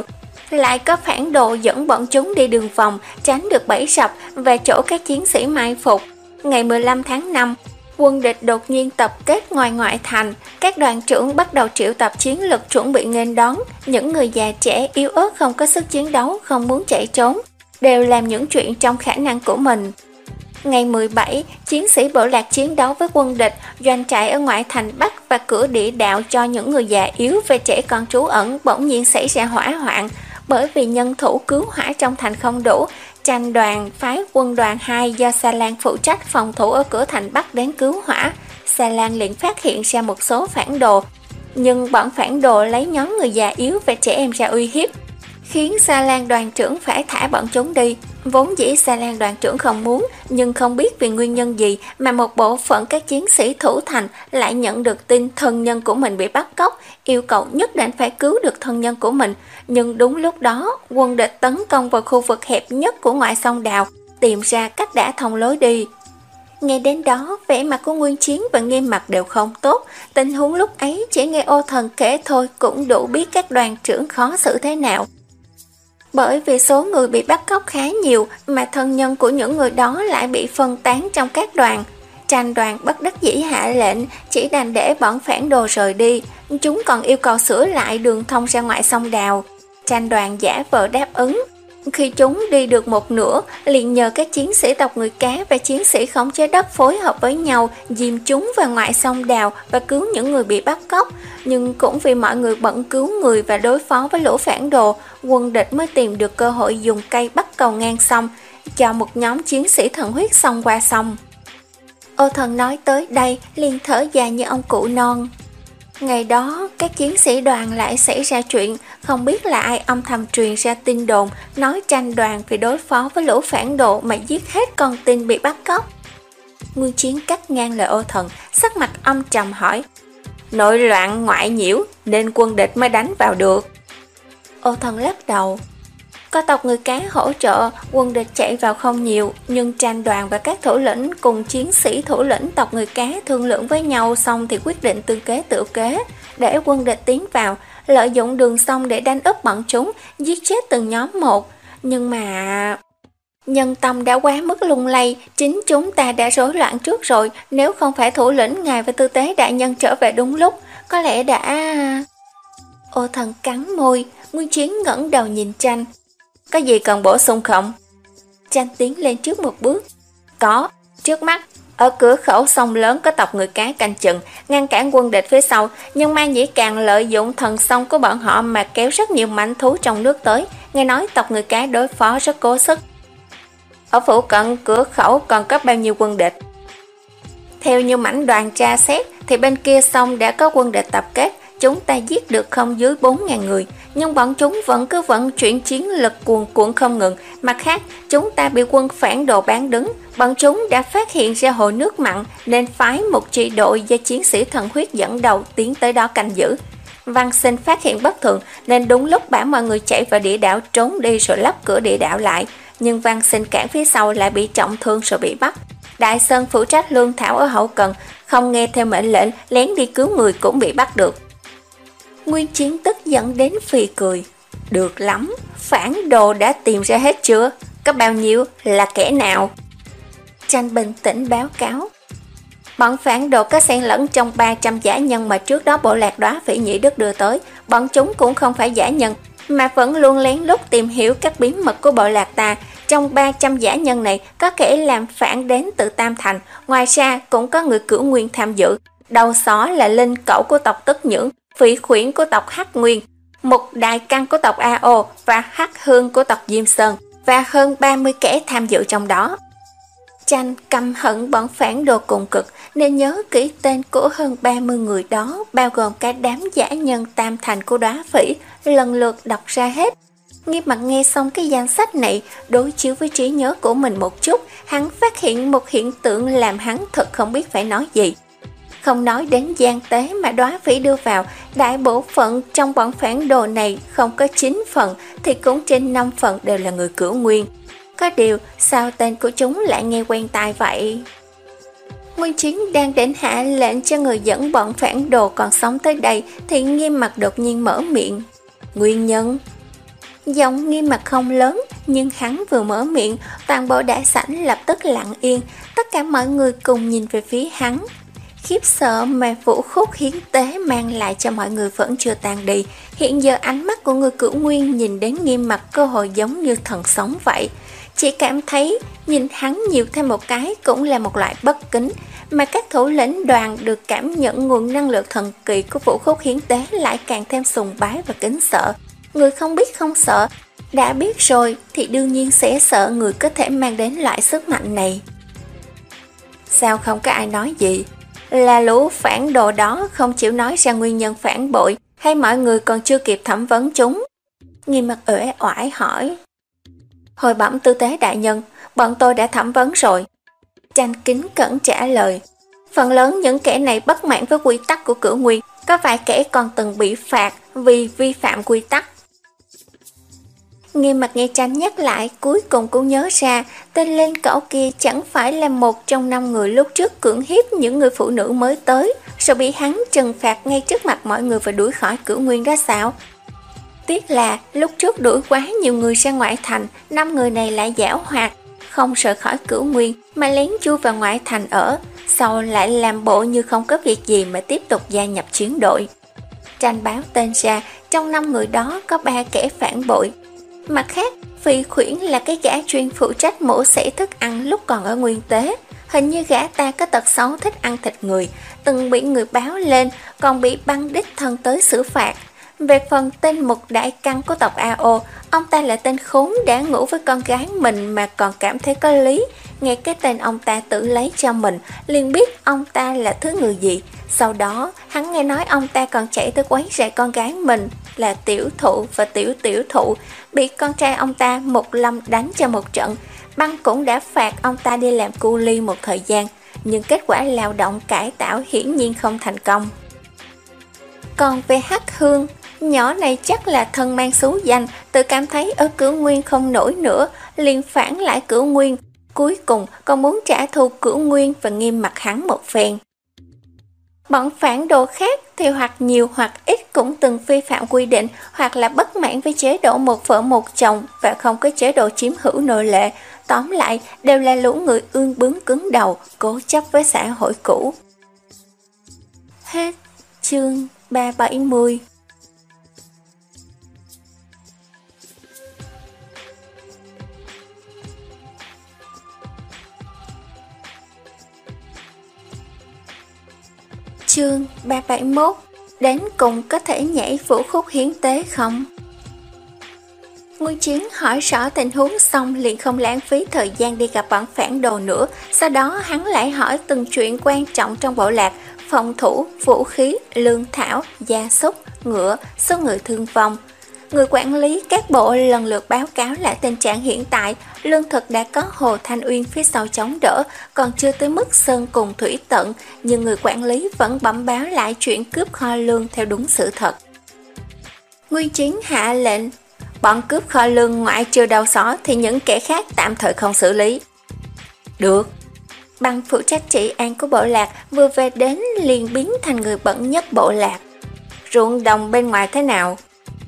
lại có phản đồ dẫn bọn chúng đi đường vòng, tránh được bẫy sập và chỗ các chiến sĩ mai phục. Ngày mười lăm tháng năm, quân địch đột nhiên tập kết ngoài ngoại thành, các đoàn trưởng bắt đầu triệu tập chiến lực chuẩn bị nghênh đón. Những người già trẻ yếu ớt không có sức chiến đấu, không muốn chạy trốn, đều làm những chuyện trong khả năng của mình. Ngày mười bảy, chiến sĩ bộ lạc chiến đấu với quân địch, doanh trại ở ngoại thành Bắc và cửa địa đạo cho những người già yếu và trẻ con trú ẩn bỗng nhiên xảy ra hỏa hoạn. Bởi vì nhân thủ cứu hỏa trong thành không đủ, Tranh đoàn phái quân đoàn hai do Sa Lan phụ trách phòng thủ ở cửa thành Bắc đến cứu hỏa. Sa Lan liền phát hiện ra một số phản đồ, nhưng bọn phản đồ lấy nhóm người già yếu và trẻ em ra uy hiếp, khiến Sa Lan đoàn trưởng phải thả bọn chúng đi. Vốn dĩ Sa Lan đoàn trưởng không muốn, nhưng không biết vì nguyên nhân gì mà một bộ phận các chiến sĩ thủ thành lại nhận được tin thân nhân của mình bị bắt cóc, yêu cầu nhất định phải cứu được thân nhân của mình. Nhưng đúng lúc đó, quân địch tấn công vào khu vực hẹp nhất của ngoại sông Đào, tìm ra cách đã thông lối đi. Nghe đến đó, vẻ mặt của Nguyên Chiến và Nghiêm Mặc đều không tốt. Tình huống lúc ấy chỉ nghe Ô Thần kể thôi cũng đủ biết các đoàn trưởng khó xử thế nào. Bởi vì số người bị bắt cóc khá nhiều mà thân nhân của những người đó lại bị phân tán trong các đoàn. Tranh đoàn bất đắc dĩ hạ lệnh, chỉ đành để bọn phản đồ rời đi. Chúng còn yêu cầu sửa lại đường thông ra ngoại sông Đào. Tranh đoàn giả vờ đáp ứng. Khi chúng đi được một nửa, liền nhờ các chiến sĩ tộc người cá và chiến sĩ khống chế đất phối hợp với nhau, dìm chúng vào ngoại sông Đào và cứu những người bị bắt cóc. Nhưng cũng vì mọi người bận cứu người và đối phó với lũ phản đồ, quân địch mới tìm được cơ hội dùng cây bắt cầu ngang sông, cho một nhóm chiến sĩ thần huyết xông qua sông. Ô Thần nói tới đây, liền thở dài như ông cụ non. Ngày đó, các chiến sĩ đoàn lại xảy ra chuyện, không biết là ai âm thầm truyền ra tin đồn, nói Tranh đoàn vì đối phó với lũ phản đồ mà giết hết con tin bị bắt cóc. Nguyên Chiến cắt ngang lời Ô Thần, sắc mặt âm trầm hỏi: Nội loạn ngoại nhiễu nên quân địch mới đánh vào được. Ô Thần lắc đầu: Có tộc người cá hỗ trợ, quân địch chạy vào không nhiều, nhưng Tranh đoàn và các thủ lĩnh cùng chiến sĩ thủ lĩnh tộc người cá thương lượng với nhau xong thì quyết định tương kế tự kế, để quân địch tiến vào, lợi dụng đường sông để đánh úp bọn chúng, giết chết từng nhóm một. Nhưng mà... nhân tâm đã quá mức lung lay, chính chúng ta đã rối loạn trước rồi, nếu không phải thủ lĩnh ngài và tư tế đại nhân trở về đúng lúc, có lẽ đã... Ô Thần cắn môi, Nguyên Chiến ngẩng đầu nhìn Tranh. Có gì cần bổ sung không? Tranh tiến lên trước một bước. Có, trước mắt, ở cửa khẩu sông lớn có tộc người cá canh chừng, ngăn cản quân địch phía sau, nhưng Ma Nhĩ Càng lợi dụng thần sông của bọn họ mà kéo rất nhiều mãnh thú trong nước tới, nghe nói tộc người cá đối phó rất cố sức. Ở phụ cận cửa khẩu còn có bao nhiêu quân địch? Theo như mảnh đoàn tra xét thì bên kia sông đã có quân địch tập kết, chúng ta giết được không dưới bốn nghìn người, nhưng bọn chúng vẫn cứ vận chuyển chiến lực cuồn cuộn không ngừng. Mặt khác, chúng ta bị quân phản đồ bán đứng, bọn chúng đã phát hiện ra hồ nước mặn nên phái một chi đội do chiến sĩ thần huyết dẫn đầu tiến tới đó canh giữ. Văn Sinh phát hiện bất thường nên đúng lúc bảo mọi người chạy vào địa đạo trốn đi rồi lấp cửa địa đạo lại, nhưng Văn Sinh cản phía sau lại bị trọng thương rồi bị bắt. Đại Sơn phụ trách lương thảo ở hậu cần, không nghe theo mệnh lệnh lén đi cứu người cũng bị bắt được. Nguyên Chiến tức giận đến phì cười. Được lắm, phản đồ đã tìm ra hết chưa? Có bao nhiêu? Là kẻ nào? Tranh bình tĩnh báo cáo. Bọn phản đồ có xen lẫn trong ba trăm giả nhân mà trước đó bộ lạc Đóa Phỉ Nhĩ Đức đưa tới. Bọn chúng cũng không phải giả nhân, mà vẫn luôn lén lút tìm hiểu các bí mật của bộ lạc ta. Trong ba trăm giả nhân này, có kẻ làm phản đến từ Tam Thành. Ngoài ra, cũng có người Cửu Nguyên tham dự. Đầu sỏ là Linh Cẩu của tộc Tức Nhưỡng, Phỉ Khuyển của tộc Hắc Nguyên, Mục Đại Căn của tộc A O và Hắc Hương của tộc Diêm Sơn, và hơn ba mươi kẻ tham dự trong đó. Tranh căm hận bọn phản đồ cùng cực nên nhớ kỹ tên của hơn ba mươi người đó, bao gồm cả đám giả nhân Tam Thành của Đóa Phỉ, lần lượt đọc ra hết. Nghiêm Mặt nghe xong cái danh sách này, đối chiếu với trí nhớ của mình một chút, hắn phát hiện một hiện tượng làm hắn thật không biết phải nói gì. Không nói đến gian tế mà Đóa Phỉ đưa vào, đại bộ phận trong bọn phản đồ này không có chín phần thì cũng trên năm phần đều là người Cửu Nguyên. Có điều, sao tên của chúng lại nghe quen tai vậy? Nguyên Chiến đang định hạ lệnh cho người dẫn bọn phản đồ còn sống tới đây thì Nghiêm Mặt đột nhiên mở miệng. Nguyên nhân? Giọng Nghiêm Mặc không lớn, nhưng hắn vừa mở miệng, toàn bộ đại sảnh lập tức lặng yên, tất cả mọi người cùng nhìn về phía hắn. Khiếp sợ mà vũ khúc hiến tế mang lại cho mọi người vẫn chưa tan đi. Hiện giờ ánh mắt của người Cửu Nguyên nhìn đến Nghiêm Mặc cơ hội giống như thần sống vậy. Chỉ cảm thấy nhìn hắn nhiều thêm một cái cũng là một loại bất kính, mà các thủ lĩnh đoàn được cảm nhận nguồn năng lượng thần kỳ của vũ khúc hiến tế lại càng thêm sùng bái và kính sợ. Người không biết không sợ, đã biết rồi thì đương nhiên sẽ sợ người có thể mang đến loại sức mạnh này. Sao không có ai nói gì? Là lũ phản đồ đó không chịu nói ra nguyên nhân phản bội, hay mọi người còn chưa kịp thẩm vấn chúng? Nghiêm Mặc uể oải hỏi. Hồi bẩm tư tế đại nhân, bọn tôi đã thẩm vấn rồi. Tranh Kính Cẩn trả lời. Phần lớn những kẻ này bất mãn với quy tắc của Cửu Nguyên, có vài kẻ còn từng bị phạt vì vi phạm quy tắc. Nghiêm Mặc nghe Tranh nhắc lại, cuối cùng cũng nhớ ra tên lên cẩu kia chẳng phải là một trong năm người lúc trước cưỡng hiếp những người phụ nữ mới tới, rồi bị hắn trừng phạt ngay trước mặt mọi người và đuổi khỏi Cửu Nguyên ra sao. Tiếc là lúc trước đuổi quá nhiều người ra ngoại thành, năm người này lại giảo hoạt, không rời khỏi Cửu Nguyên mà lén chui vào ngoại thành ở, sau lại làm bộ như không có việc gì mà tiếp tục gia nhập chiến đội. Tranh báo tên ra, trong năm người đó có ba kẻ phản bội. Mặt khác, Phi Khuyển là cái gã chuyên phụ trách mổ xẻ thức ăn lúc còn ở Nguyên Tế. Hình như gã ta có tật xấu thích ăn thịt người, từng bị người báo lên, còn bị băng đích thân tới xử phạt. Về phần tên Mục Đại Căn của tộc a o, ông ta là tên khốn đã ngủ với con gái mình mà còn cảm thấy có lý. Nghe cái tên ông ta tự lấy cho mình, liền biết ông ta là thứ người gì. Sau đó, hắn nghe nói ông ta còn chạy tới quấy rầy con gái mình là Tiểu Thụ và Tiểu Tiểu Thụ, bị con trai ông ta Mục Lâm đánh cho một trận. Băng cũng đã phạt ông ta đi làm cu ly một thời gian, nhưng kết quả lao động cải tạo hiển nhiên không thành công. Còn về Hắc Hương, nhỏ này chắc là thân mang xú danh, tự cảm thấy ở Cửu Nguyên không nổi nữa, liền phản lại Cửu Nguyên, cuối cùng còn muốn trả thù Cửu Nguyên và Nghiêm Mặc hắn một phen. Bọn phản đồ khác thì hoặc nhiều hoặc ít cũng từng vi phạm quy định, hoặc là bất mãn với chế độ một vợ một chồng và không có chế độ chiếm hữu nô lệ. Tóm lại đều là lũ người ương bướng cứng đầu, cố chấp với xã hội cũ. Hết chương ba trăm bảy mươi. Chương ba trăm bảy mươi mốt. Đến cùng có thể nhảy vũ khúc hiến tế không? Nguyên Chiến hỏi rõ tình huống xong liền không lãng phí thời gian đi gặp bọn phản đồ nữa. Sau đó hắn lại hỏi từng chuyện quan trọng trong bộ lạc: phòng thủ, vũ khí, lương thảo, gia súc, ngựa, số người thương vong. Người quản lý các bộ lần lượt báo cáo lại tình trạng hiện tại. Lương thực đã có Hồ Thanh Uyên phía sau chống đỡ, còn chưa tới mức sơn cùng thủy tận, nhưng người quản lý vẫn bẩm báo lại chuyện cướp kho lương theo đúng sự thật. Nguyên Chiến hạ lệnh: bọn cướp kho lương ngoại trừ đầu sỏ thì những kẻ khác tạm thời không xử lý. Được. Băng phụ trách trị an của bộ lạc vừa về đến liền biến thành người bẩn nhất bộ lạc. Ruộng đồng bên ngoài thế nào?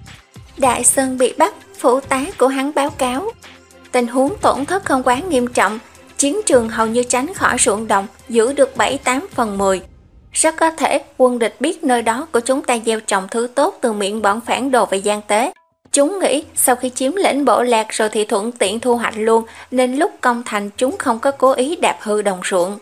Đại Sơn bị bắt, phụ tá của hắn báo cáo. Tình huống tổn thất không quá nghiêm trọng, chiến trường hầu như tránh khỏi ruộng đồng, giữ được bảy tám phần mười. Rất có thể quân địch biết nơi đó của chúng ta gieo trồng thứ tốt từ miệng bọn phản đồ và gian tế. Chúng nghĩ sau khi chiếm lĩnh bộ lạc rồi thì thuận tiện thu hoạch luôn, nên lúc công thành chúng không có cố ý đạp hư đồng ruộng.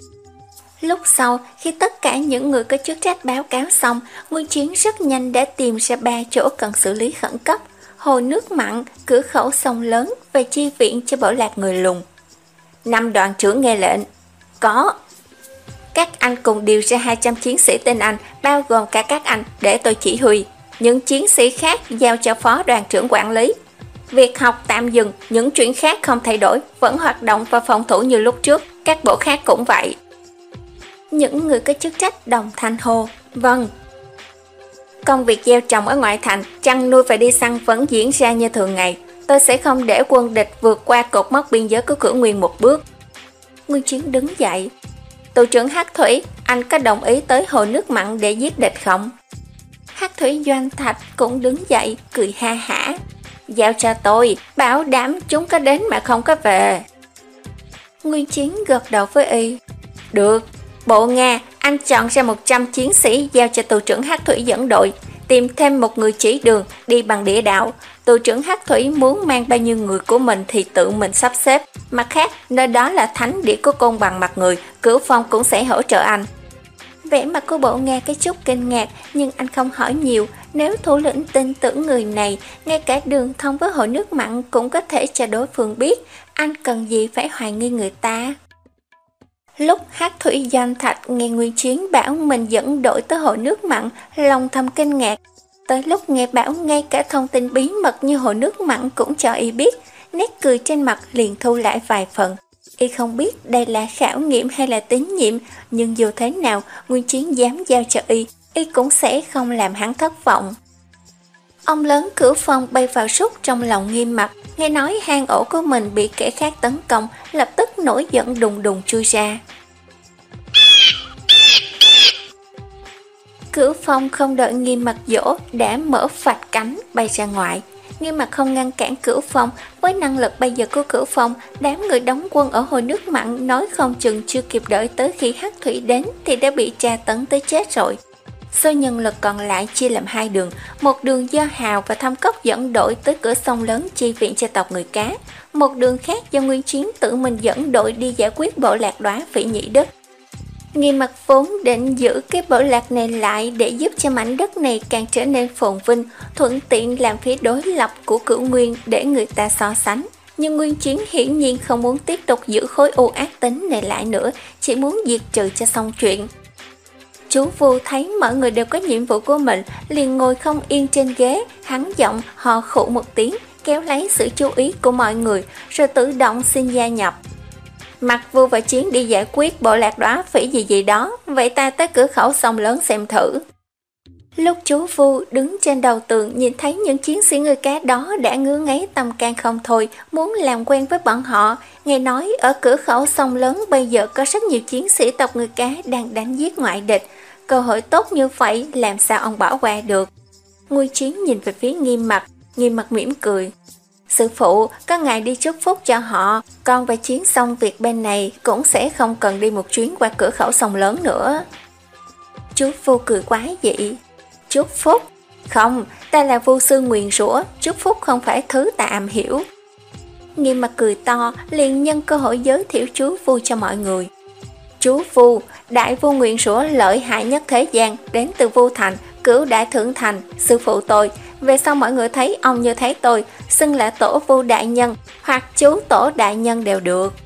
Lúc sau, khi tất cả những người có chức trách báo cáo xong, Nguyên Chiến rất nhanh đã tìm ra ba chỗ cần xử lý khẩn cấp: hồ nước mặn, cửa khẩu sông lớn và chi viện cho bộ lạc người lùn. Năm đoàn trưởng nghe lệnh. Có. Các anh cùng điều ra hai trăm chiến sĩ tên Anh, bao gồm cả các anh, để tôi chỉ huy. Những chiến sĩ khác giao cho phó đoàn trưởng quản lý. Việc học tạm dừng, những chuyện khác không thay đổi, vẫn hoạt động và phòng thủ như lúc trước, các bộ khác cũng vậy. Những người có chức trách đồng thanh hô. Vâng. Công việc gieo trồng ở ngoại thành, chăn nuôi và đi săn vẫn diễn ra như thường ngày. Tôi sẽ không để quân địch vượt qua cột mốc biên giới của Cửu Nguyên một bước. Nguyên Chiến đứng dậy. Tù trưởng Hắc Thủy, anh có đồng ý tới hồ nước mặn để giết địch không? Hắc Thủy Doanh Thạch cũng đứng dậy, cười ha hả. giao cho tôi, bảo đảm chúng có đến mà không có về. Nguyên Chiến gật đầu với y. Được, Bộ Nga, anh chọn ra một trăm chiến sĩ giao cho tù trưởng Hắc Thủy dẫn đội, tìm thêm một người chỉ đường đi bằng địa đạo. Tù trưởng Hắc Thủy muốn mang bao nhiêu người của mình thì tự mình sắp xếp. Mặt khác, nơi đó là thánh địa của côn bằng mặt người, Cửu Phong cũng sẽ hỗ trợ anh. Vẻ mặt của Bộ Nga cái chút kinh ngạc, nhưng anh không hỏi nhiều. Nếu thủ lĩnh tin tưởng người này, ngay cả đường thông với hồ nước mặn cũng có thể cho đối phương biết, anh cần gì phải hoài nghi người ta. Lúc Hắc Thủy Doanh Thạch nghe Nguyên Chiến bảo mình dẫn đội tới hồ nước mặn, lòng thầm kinh ngạc. Tới lúc nghe bảo ngay cả thông tin bí mật như hồ nước mặn cũng cho y biết, nét cười trên mặt liền thu lại vài phần. Y không biết đây là khảo nghiệm hay là tín nhiệm, nhưng dù thế nào, Nguyên Chiến dám giao cho y, y cũng sẽ không làm hắn thất vọng. Ông lớn Cửu Phong bay vào sút trong lòng Nghiêm Mặc, nghe nói hang ổ của mình bị kẻ khác tấn công, lập tức nổi giận đùng đùng chui ra. Cửu Phong không đợi Nghiêm Mặc dỗ đã mở phạch cánh bay ra ngoài. Nghiêm Mặc không ngăn cản Cửu Phong, với năng lực bây giờ của Cửu Phong, đám người đóng quân ở hồ nước mặn nói không chừng chưa kịp đợi tới khi Hắc Thủy đến thì đã bị tra tấn tới chết rồi. Số nhân lực còn lại chia làm hai đường, một đường do Hào và Thâm Cốc dẫn đội tới cửa sông lớn chi viện cho tộc người cá, một đường khác do Nguyên Chiến tự mình dẫn đội đi giải quyết bộ lạc Đóa Phỉ Nhĩ Đất. Nghiêm Mặc vốn định giữ cái bộ lạc này lại để giúp cho mảnh đất này càng trở nên phồn vinh, thuận tiện làm phía đối lập của Cửu Nguyên để người ta so sánh. Nhưng Nguyên Chiến hiển nhiên không muốn tiếp tục giữ khối u ác tính này lại nữa, chỉ muốn diệt trừ cho xong chuyện. Chú Vu thấy mọi người đều có nhiệm vụ của mình, liền ngồi không yên trên ghế, hắn giọng hò khụ một tiếng, kéo lấy sự chú ý của mọi người, rồi tự động xin gia nhập. Mặc Vu và Chiến đi giải quyết bộ lạc Đóa Phỉ gì gì đó, vậy ta tới cửa khẩu sông lớn xem thử. Lúc chú Vu đứng trên đầu tường nhìn thấy những chiến sĩ người cá đó đã ngứa ngáy tâm can không thôi, muốn làm quen với bọn họ. Nghe nói ở cửa khẩu sông lớn bây giờ có rất nhiều chiến sĩ tộc người cá đang đánh giết ngoại địch. Cơ hội tốt như vậy làm sao ông bỏ qua được. Nguyên Chiến nhìn về phía Nghiêm Mặc, Nghiêm Mặc mỉm cười. Sư phụ, có ngài đi chúc phúc cho họ, con và Chiến xong việc bên này cũng sẽ không cần đi một chuyến qua cửa khẩu sông lớn nữa. Chú Vu cười quái dị. Chúc phúc? Không, ta là Vu sư nguyền rủa, chúc phúc không phải thứ ta am hiểu. Nghiêm Mặc cười to, liền nhân cơ hội giới thiệu chú Vu cho mọi người. Chú Vu, đại Vu nguyền rủa lợi hại nhất thế gian, đến từ Vu Thành, Cửu Đại Thượng Thành, sư phụ tôi. Về sau mọi người thấy ông như thấy tôi, xưng là tổ Vu đại nhân hoặc chú tổ đại nhân đều được.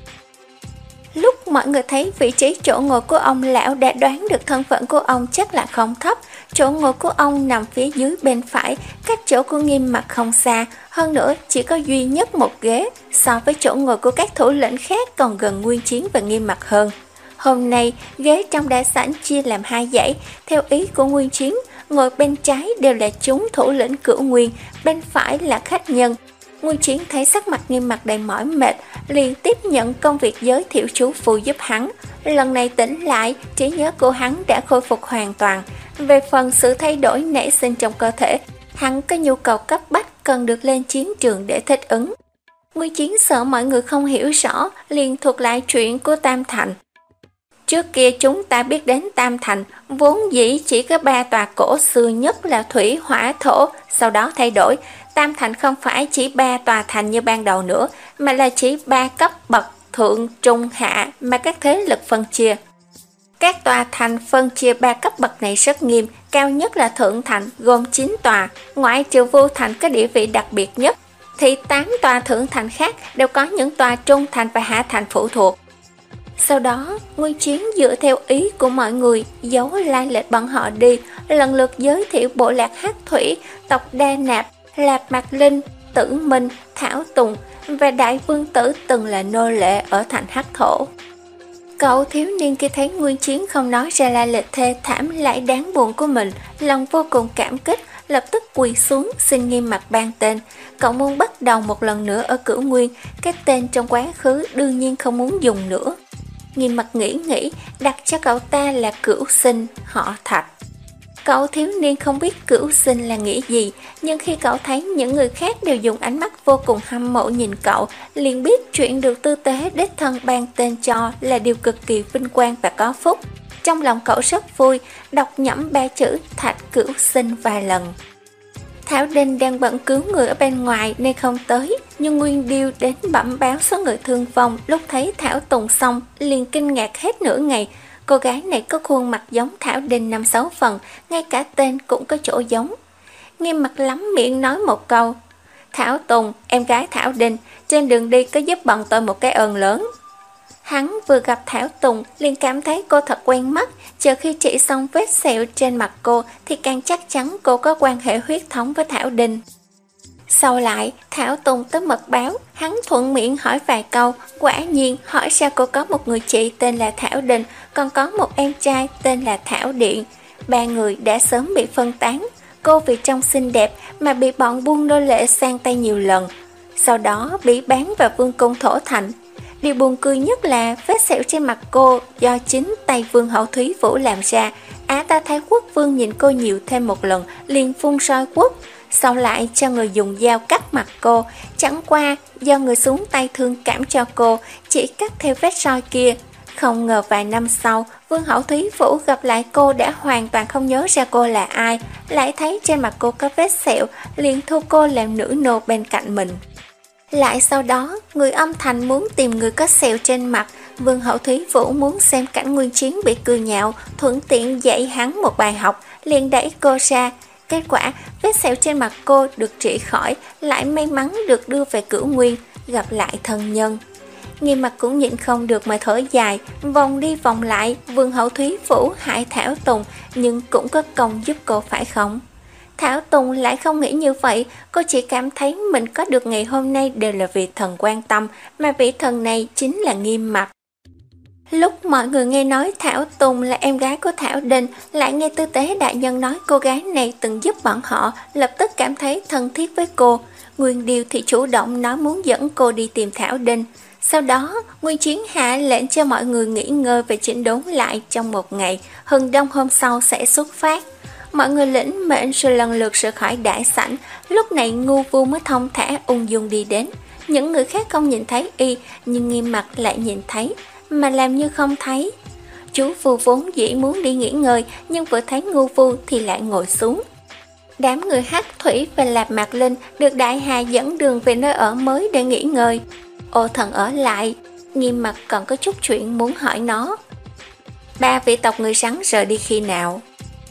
Lúc mọi người thấy vị trí chỗ ngồi của ông lão đã đoán được thân phận của ông chắc là không thấp. Chỗ ngồi của ông nằm phía dưới bên phải, cách chỗ của Nghiêm Mặc không xa, hơn nữa chỉ có duy nhất một ghế, so với chỗ ngồi của các thủ lĩnh khác còn gần Nguyên Chiến và Nghiêm Mặc hơn. Hôm nay, ghế trong đại sảnh chia làm hai dãy, theo ý của Nguyên Chiến, ngồi bên trái đều là chúng thủ lĩnh Cửu Nguyên, bên phải là khách nhân. Nguyên Chiến thấy sắc mặt Nghiêm Mặc đầy mỏi mệt, liền tiếp nhận công việc giới thiệu chú Vu giúp hắn. Lần này tỉnh lại, trí nhớ của hắn đã khôi phục hoàn toàn. Về phần sự thay đổi nảy sinh trong cơ thể, hắn có nhu cầu cấp bách cần được lên chiến trường để thích ứng. Nguyên Chiến sợ mọi người không hiểu rõ, liền thuật lại chuyện của Tam Thành. Trước kia chúng ta biết đến Tam Thành, vốn dĩ chỉ có ba tòa cổ xưa nhất là thủy, hỏa, thổ, sau đó thay đổi. Tam Thành không phải chỉ ba tòa thành như ban đầu nữa, mà là chỉ ba cấp bậc thượng, trung, hạ mà các thế lực phân chia. Các tòa thành phân chia ba cấp bậc này rất nghiêm, cao nhất là Thượng Thành gồm chín tòa, ngoại trừ Vu Thành có địa vị đặc biệt nhất, thì tám tòa Thượng Thành khác đều có những tòa Trung Thành và Hạ Thành phụ thuộc. Sau đó, Nguyên Chiến dựa theo ý của mọi người, giấu lai lịch bọn họ đi, lần lượt giới thiệu bộ lạc Hắc Thủy, tộc Đa Nạp, Lạp Mạc Linh, Tử Minh, Thảo Tùng và Đại Vương Tử từng là nô lệ ở thành Hắc Thổ. Cậu thiếu niên kia thấy Nguyên Chiến không nói ra lai lịch thê thảm lại đáng buồn của mình, lòng vô cùng cảm kích, lập tức quỳ xuống xin Nghiêm Mặc ban tên. Cậu muốn bắt đầu một lần nữa ở Cửu Nguyên, cái tên trong quá khứ đương nhiên không muốn dùng nữa. Nghiêm Mặc nghĩ nghĩ, đặt cho cậu ta là Cửu Sinh, họ Thạch. Cậu thiếu niên không biết cửu sinh là nghĩa gì, nhưng khi cậu thấy những người khác đều dùng ánh mắt vô cùng hâm mộ nhìn cậu, liền biết chuyện được tư tế đích thân ban tên cho là điều cực kỳ vinh quang và có phúc. Trong lòng cậu rất vui, đọc nhẩm ba chữ Thạch Cửu Sinh vài lần. Thảo Đinh đang bận cứu người ở bên ngoài nên không tới, nhưng Nguyên Điêu đến bẩm báo số người thương vong. Lúc thấy Thảo Tùng xong liền kinh ngạc hết nửa ngày. Cô gái này có khuôn mặt giống Thảo Đinh năm sáu phần, ngay cả tên cũng có chỗ giống. Nghiêm Mặt lắm miệng nói một câu: Thảo Tùng, em gái Thảo Đinh, trên đường đi có giúp bọn tôi một cái ơn lớn. Hắn vừa gặp Thảo Tùng liền cảm thấy cô thật quen mắt, chờ khi trị xong vết sẹo trên mặt cô thì càng chắc chắn cô có quan hệ huyết thống với Thảo Đinh. Sau lại, Thảo Tùng tới mật báo, hắn thuận miệng hỏi vài câu, quả nhiên hỏi ra cô có một người chị tên là Thảo Đinh, còn có một em trai tên là Thảo Điện. Ba người đã sớm bị phân tán, cô vì trông xinh đẹp mà bị bọn buôn nô lệ sang tay nhiều lần, sau đó bị bán vào vương cung Thổ Thành. Điều buồn cười nhất là vết sẹo trên mặt cô do chính tay Vương Hậu Thúy Vũ làm ra. Á ta thấy quốc vương nhìn cô nhiều thêm một lần liền phun soi quốc, sau lại cho người dùng dao cắt mặt cô. Chẳng qua do người xuống tay thương cảm cho cô, chỉ cắt theo vết soi kia. Không ngờ vài năm sau, Vương Hậu Thúy Vũ gặp lại cô đã hoàn toàn không nhớ ra cô là ai, lại thấy trên mặt cô có vết sẹo, liền thu cô làm nữ nô bên cạnh mình. Lại sau đó, người âm thầm muốn tìm người có sẹo trên mặt. Vương Hậu Thúy Vũ muốn xem cảnh Nguyên Chiến bị cười nhạo, thuận tiện dạy hắn một bài học, liền đẩy cô ra. Kết quả, vết sẹo trên mặt cô được trị khỏi, lại may mắn được đưa về Cửu Nguyên, gặp lại thân nhân. Nghiêm Mặt cũng nhịn không được mà thở dài, vòng đi vòng lại, Vương Hậu Thúy Vũ hại Thảo Tùng, nhưng cũng có công giúp cô phải không? Thảo Tùng lại không nghĩ như vậy, cô chỉ cảm thấy mình có được ngày hôm nay đều là vì thần quan tâm, mà vị thần này chính là Nghiêm Mặt. Lúc mọi người nghe nói Thảo Tùng là em gái của Thảo Đinh, lại nghe tư tế đại nhân nói cô gái này từng giúp bọn họ, lập tức cảm thấy thân thiết với cô. Nguyên Điêu thì chủ động nói muốn dẫn cô đi tìm Thảo Đinh. Sau đó, Nguyên Chiến hạ lệnh cho mọi người nghỉ ngơi và chỉnh đốn lại trong một ngày, hừng đông hôm sau sẽ xuất phát. Mọi người lĩnh mệnh rồi lần lượt rời khỏi đại sảnh. Lúc này Ngu Vu mới thông thả ung dung đi đến. Những người khác không nhìn thấy y, nhưng Nghiêm Mặt lại nhìn thấy, mà làm như không thấy. Chú Vu vốn dĩ muốn đi nghỉ ngơi, nhưng vừa thấy Ngu Vu thì lại ngồi xuống. Đám người Hắc Thủy và Lạp Mạc Linh được Đại Hà dẫn đường về nơi ở mới để nghỉ ngơi. Ô Thần ở lại, Nghiêm Mặt còn có chút chuyện muốn hỏi nó. Ba vị tộc người rắn rời đi khi nào?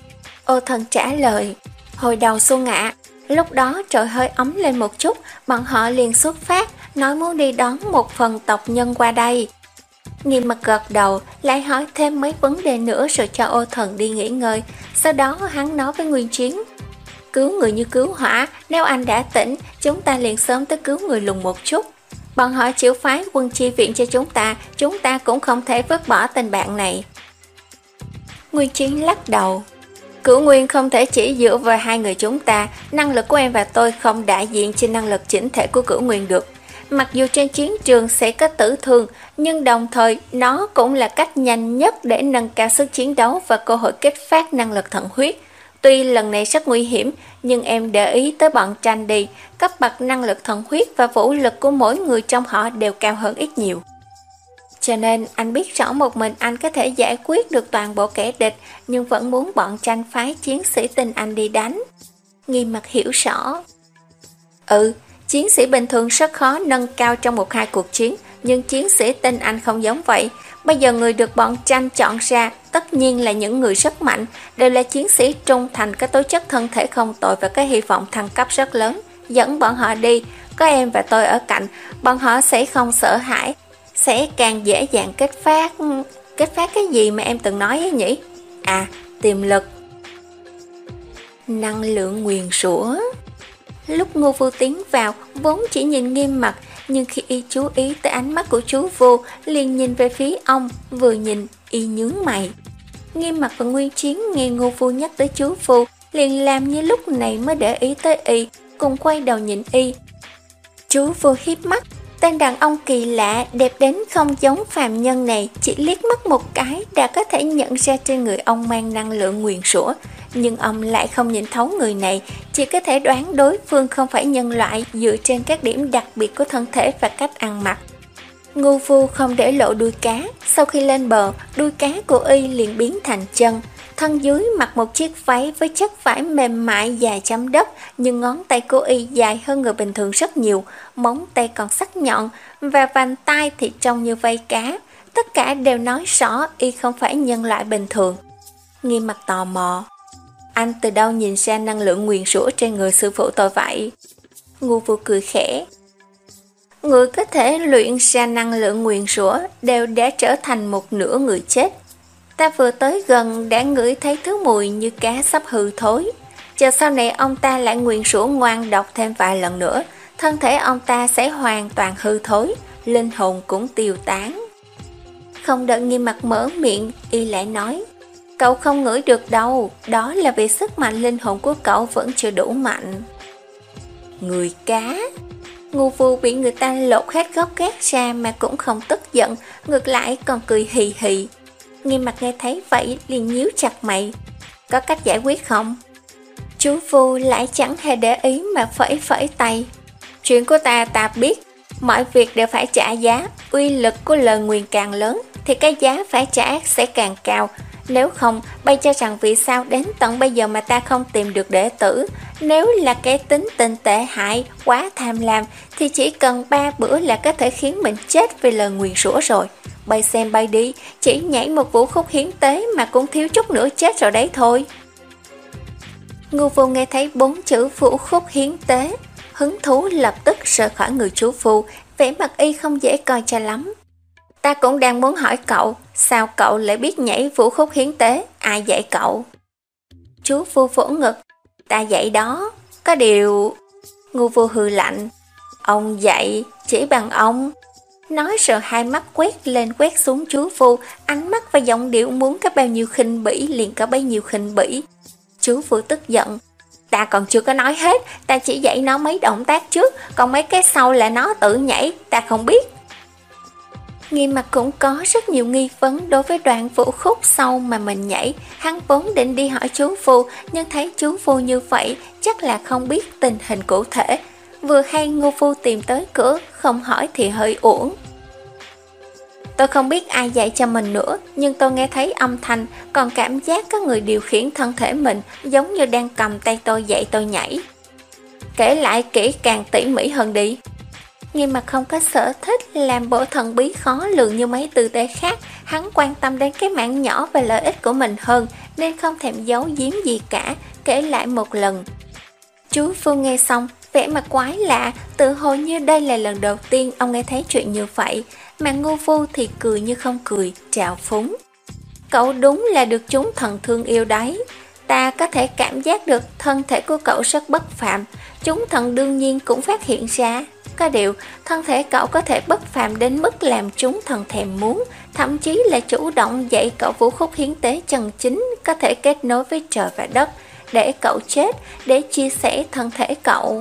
Ô Thần trả lời, hồi đầu xuân ạ. Lúc đó trời hơi ấm lên một chút, bọn họ liền xuất phát, nói muốn đi đón một phần tộc nhân qua đây. Nghiêm Mặt gật đầu, lại hỏi thêm mấy vấn đề nữa rồi cho Ô Thần đi nghỉ ngơi. Sau đó hắn nói với Nguyên Chiến, cứu người như cứu hỏa, nếu anh đã tỉnh, chúng ta liền sớm tới cứu người lùn một chút. Bọn họ chịu phái quân chi viện cho chúng ta, chúng ta cũng không thể vứt bỏ tình bạn này. Nguyên Chiến lắc đầu, Cửu Nguyên không thể chỉ dựa vào hai người chúng ta, năng lực của em và tôi không đại diện trên năng lực chỉnh thể của Cửu Nguyên được. Mặc dù trên chiến trường sẽ có tử thương, nhưng đồng thời nó cũng là cách nhanh nhất để nâng cao sức chiến đấu và cơ hội kích phát năng lực thần huyết. Tuy lần này rất nguy hiểm, nhưng em để ý tới bọn Tranh đi, cấp bậc năng lực thần huyết và vũ lực của mỗi người trong họ đều cao hơn ít nhiều. Cho nên anh biết rõ một mình anh có thể giải quyết được toàn bộ kẻ địch, nhưng vẫn muốn bọn Tranh phái chiến sĩ tinh anh đi đánh. Nghiêm Mặt hiểu rõ. Ừ, chiến sĩ bình thường rất khó nâng cao trong một hai cuộc chiến, nhưng chiến sĩ tinh anh không giống vậy. Bây giờ người được bọn Tranh chọn ra tất nhiên là những người rất mạnh, đều là chiến sĩ trung thành, có tố chất thân thể không tồi và có hy vọng thăng cấp rất lớn. Dẫn bọn họ đi, có em và tôi ở cạnh, bọn họ sẽ không sợ hãi, sẽ càng dễ dàng kết phát. Kết phát cái gì mà em từng nói ấy nhỉ? À, tiềm lực. Năng lượng nguyền rủa. Lúc Ngô Vu tiến vào, vốn chỉ nhìn Nghiêm Mặt, nhưng khi y chú ý tới ánh mắt của chú Vu, liền nhìn về phía ông, vừa nhìn, y nhướng mày. Nghiêm Mặt và Nguyên Chiến nghe Ngô Vu nhắc tới chú Vu, liền làm như lúc này mới để ý tới y, cùng quay đầu nhìn y. Chú Vu hiếp mắt, Tên đàn ông kỳ lạ, đẹp đến không giống phàm nhân này chỉ liếc mắt một cái đã có thể nhận ra trên người ông mang năng lượng nguyền rủa, nhưng ông lại không nhìn thấu người này, chỉ có thể đoán đối phương không phải nhân loại dựa trên các điểm đặc biệt của thân thể và cách ăn mặc. Ngu Vu không để lộ đuôi cá, sau khi lên bờ, đuôi cá của y liền biến thành chân. Thân dưới mặc một chiếc váy với chất vải mềm mại dài chấm đất, nhưng ngón tay của y dài hơn người bình thường rất nhiều, móng tay còn sắc nhọn và vành tai thì trông như vây cá. Tất cả đều nói rõ y không phải nhân loại bình thường. Nghiêm mặt tò mò, anh từ đâu nhìn ra năng lượng nguyền rủa trên người sư phụ tôi vậy? Ngu Vu cười khẽ. Người có thể luyện ra năng lượng nguyền rủa đều đã trở thành một nửa người chết. Ta vừa tới gần đã ngửi thấy thứ mùi như cá sắp hư thối. Chờ sau này ông ta lại nguyền rủa ngoan độc thêm vài lần nữa, thân thể ông ta sẽ hoàn toàn hư thối, linh hồn cũng tiêu tán. Không đợi Nghiêm Mặt mở miệng, y lại nói, cậu không ngửi được đâu, đó là vì sức mạnh linh hồn của cậu vẫn chưa đủ mạnh. Người cá. Ngu Vu bị người ta lột hết gốc gác ra mà cũng không tức giận, ngược lại còn cười hì hì. Nghiêm Mặt nghe thấy vậy liền nhíu chặt mày. Có cách giải quyết không? Chú Vu lại chẳng hề để ý mà phẩy phẩy tay. Chuyện của ta ta biết, mọi việc đều phải trả giá, uy lực của lời nguyền càng lớn thì cái giá phải trả sẽ càng cao. Nếu không, bây cho rằng vì sao đến tận bây giờ mà ta không tìm được đệ tử. Nếu là cái tính tình tệ hại, quá tham lam thì chỉ cần ba bữa là có thể khiến mình chết vì lời nguyền rủa rồi. Bay xem bay đi, chỉ nhảy một vũ khúc hiến tế mà cũng thiếu chút nữa chết rồi đấy thôi. Ngu Vu nghe thấy bốn chữ vũ khúc hiến tế, hứng thú lập tức rời khỏi người chú Vu, vẻ mặt y không dễ coi cho lắm. Ta cũng đang muốn hỏi cậu, sao cậu lại biết nhảy vũ khúc hiến tế, ai dạy cậu? Chú Vu vỗ ngực, ta dạy đó, có điều... Ngu Vu hừ lạnh, ông dạy, chỉ bằng ông. Nói rồi hai mắt quét lên quét xuống chú Vu, ánh mắt và giọng điệu muốn có bao nhiêu khinh bỉ liền có bấy nhiêu khinh bỉ. Chú Vu tức giận, ta còn chưa có nói hết, ta chỉ dạy nó mấy động tác trước, còn mấy cái sau là nó tự nhảy, ta không biết. Nghiêm Mặt cũng có rất nhiều nghi vấn đối với đoạn vũ khúc sau mà mình nhảy. Hắn vốn định đi hỏi chú Vu, nhưng thấy chú Vu như vậy chắc là không biết tình hình cụ thể. Vừa hay Ngu Vu tìm tới cửa, không hỏi thì hơi uổng. Tôi không biết ai dạy cho mình nữa, nhưng tôi nghe thấy âm thanh, còn cảm giác có người điều khiển thân thể mình, giống như đang cầm tay tôi dạy tôi nhảy. Kể lại kỹ càng tỉ mỉ hơn đi. Nghiêm Mặt không có sở thích làm bộ thần bí khó lường như mấy tư tế khác, hắn quan tâm đến cái mảng nhỏ và lợi ích của mình hơn, nên không thèm giấu giếm gì cả, kể lại một lần. Chú Phương nghe xong, vẻ mặt quái lạ, tự hồ như đây là lần đầu tiên ông nghe thấy chuyện như vậy, mà Ngu Vu thì cười như không cười, trào phúng. Cậu đúng là được chúng thần thương yêu đấy. Ta có thể cảm giác được thân thể của cậu rất bất phạm, chúng thần đương nhiên cũng phát hiện ra. Có điều, thân thể cậu có thể bất phàm đến mức làm chúng thần thèm muốn, thậm chí là chủ động dạy cậu vũ khúc hiến tế chân chính có thể kết nối với trời và đất, để cậu chết, để chia sẻ thân thể cậu.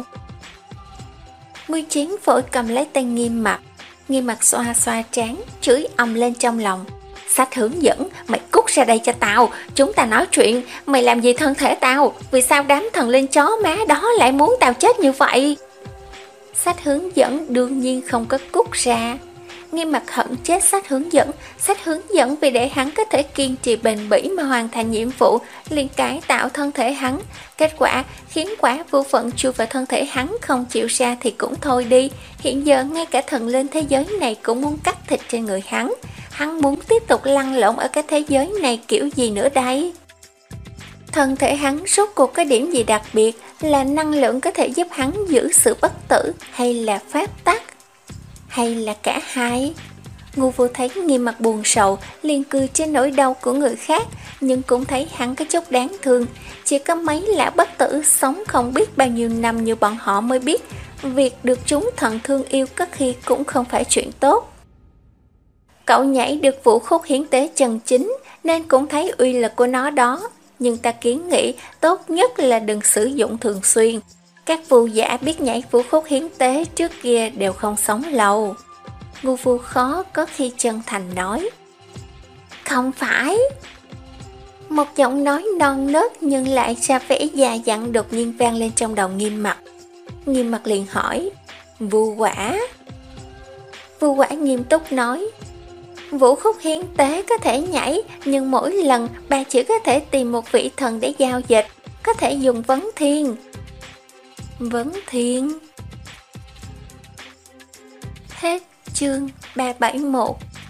Nguy Chiến vội cầm lấy tay Nghiêm Mặt, Nghiêm Mặt xoa xoa trán, chửi ầm lên trong lòng. Sách hướng dẫn, mày cút ra đây cho tao, chúng ta nói chuyện, mày làm gì thân thể tao, vì sao đám thần linh chó má đó lại muốn tao chết như vậy? Sách hướng dẫn đương nhiên không có cút ra. Nghiêm Mặt hận chết sách hướng dẫn. Sách hướng dẫn vì để hắn có thể kiên trì bền bỉ mà hoàn thành nhiệm vụ, liền cải tạo thân thể hắn. Kết quả khiến quả vô phận chui vào thân thể hắn, không chịu ra thì cũng thôi đi. Hiện giờ ngay cả thần linh thế giới này cũng muốn cắt thịt trên người hắn. Hắn muốn tiếp tục lăn lộn ở cái thế giới này kiểu gì nữa đây? Thân thể hắn rốt cuộc có điểm gì đặc biệt, là năng lượng có thể giúp hắn giữ sự bất tử, hay là pháp tắc, hay là cả hai? Ngu Vu thấy Nghiêm Mặt buồn sầu, liền cười trên nỗi đau của người khác, nhưng cũng thấy hắn có chút đáng thương. Chỉ có mấy lã bất tử sống không biết bao nhiêu năm như bọn họ mới biết, việc được chúng thần thương yêu có khi cũng không phải chuyện tốt. Cậu nhảy được vũ khúc hiến tế chân chính, nên cũng thấy uy lực của nó đó. Nhưng ta kiến nghị tốt nhất là đừng sử dụng thường xuyên. Các vù giả biết nhảy vũ khúc hiến tế trước kia đều không sống lâu. Ngu Phu Khó có khi chân thành nói: Không phải. Một giọng nói non nớt nhưng lại ra vẻ già dặn đột nhiên vang lên trong đầu Nghiêm Mặc. Nghiêm Mặc liền hỏi: Vu Quả? Vu Quả nghiêm túc nói: Vũ khúc hiến tế có thể nhảy, nhưng mỗi lần bà chỉ có thể tìm một vị thần để giao dịch, có thể dùng vấn thiên. Vấn thiên. Hết chương ba trăm bảy mươi mốt.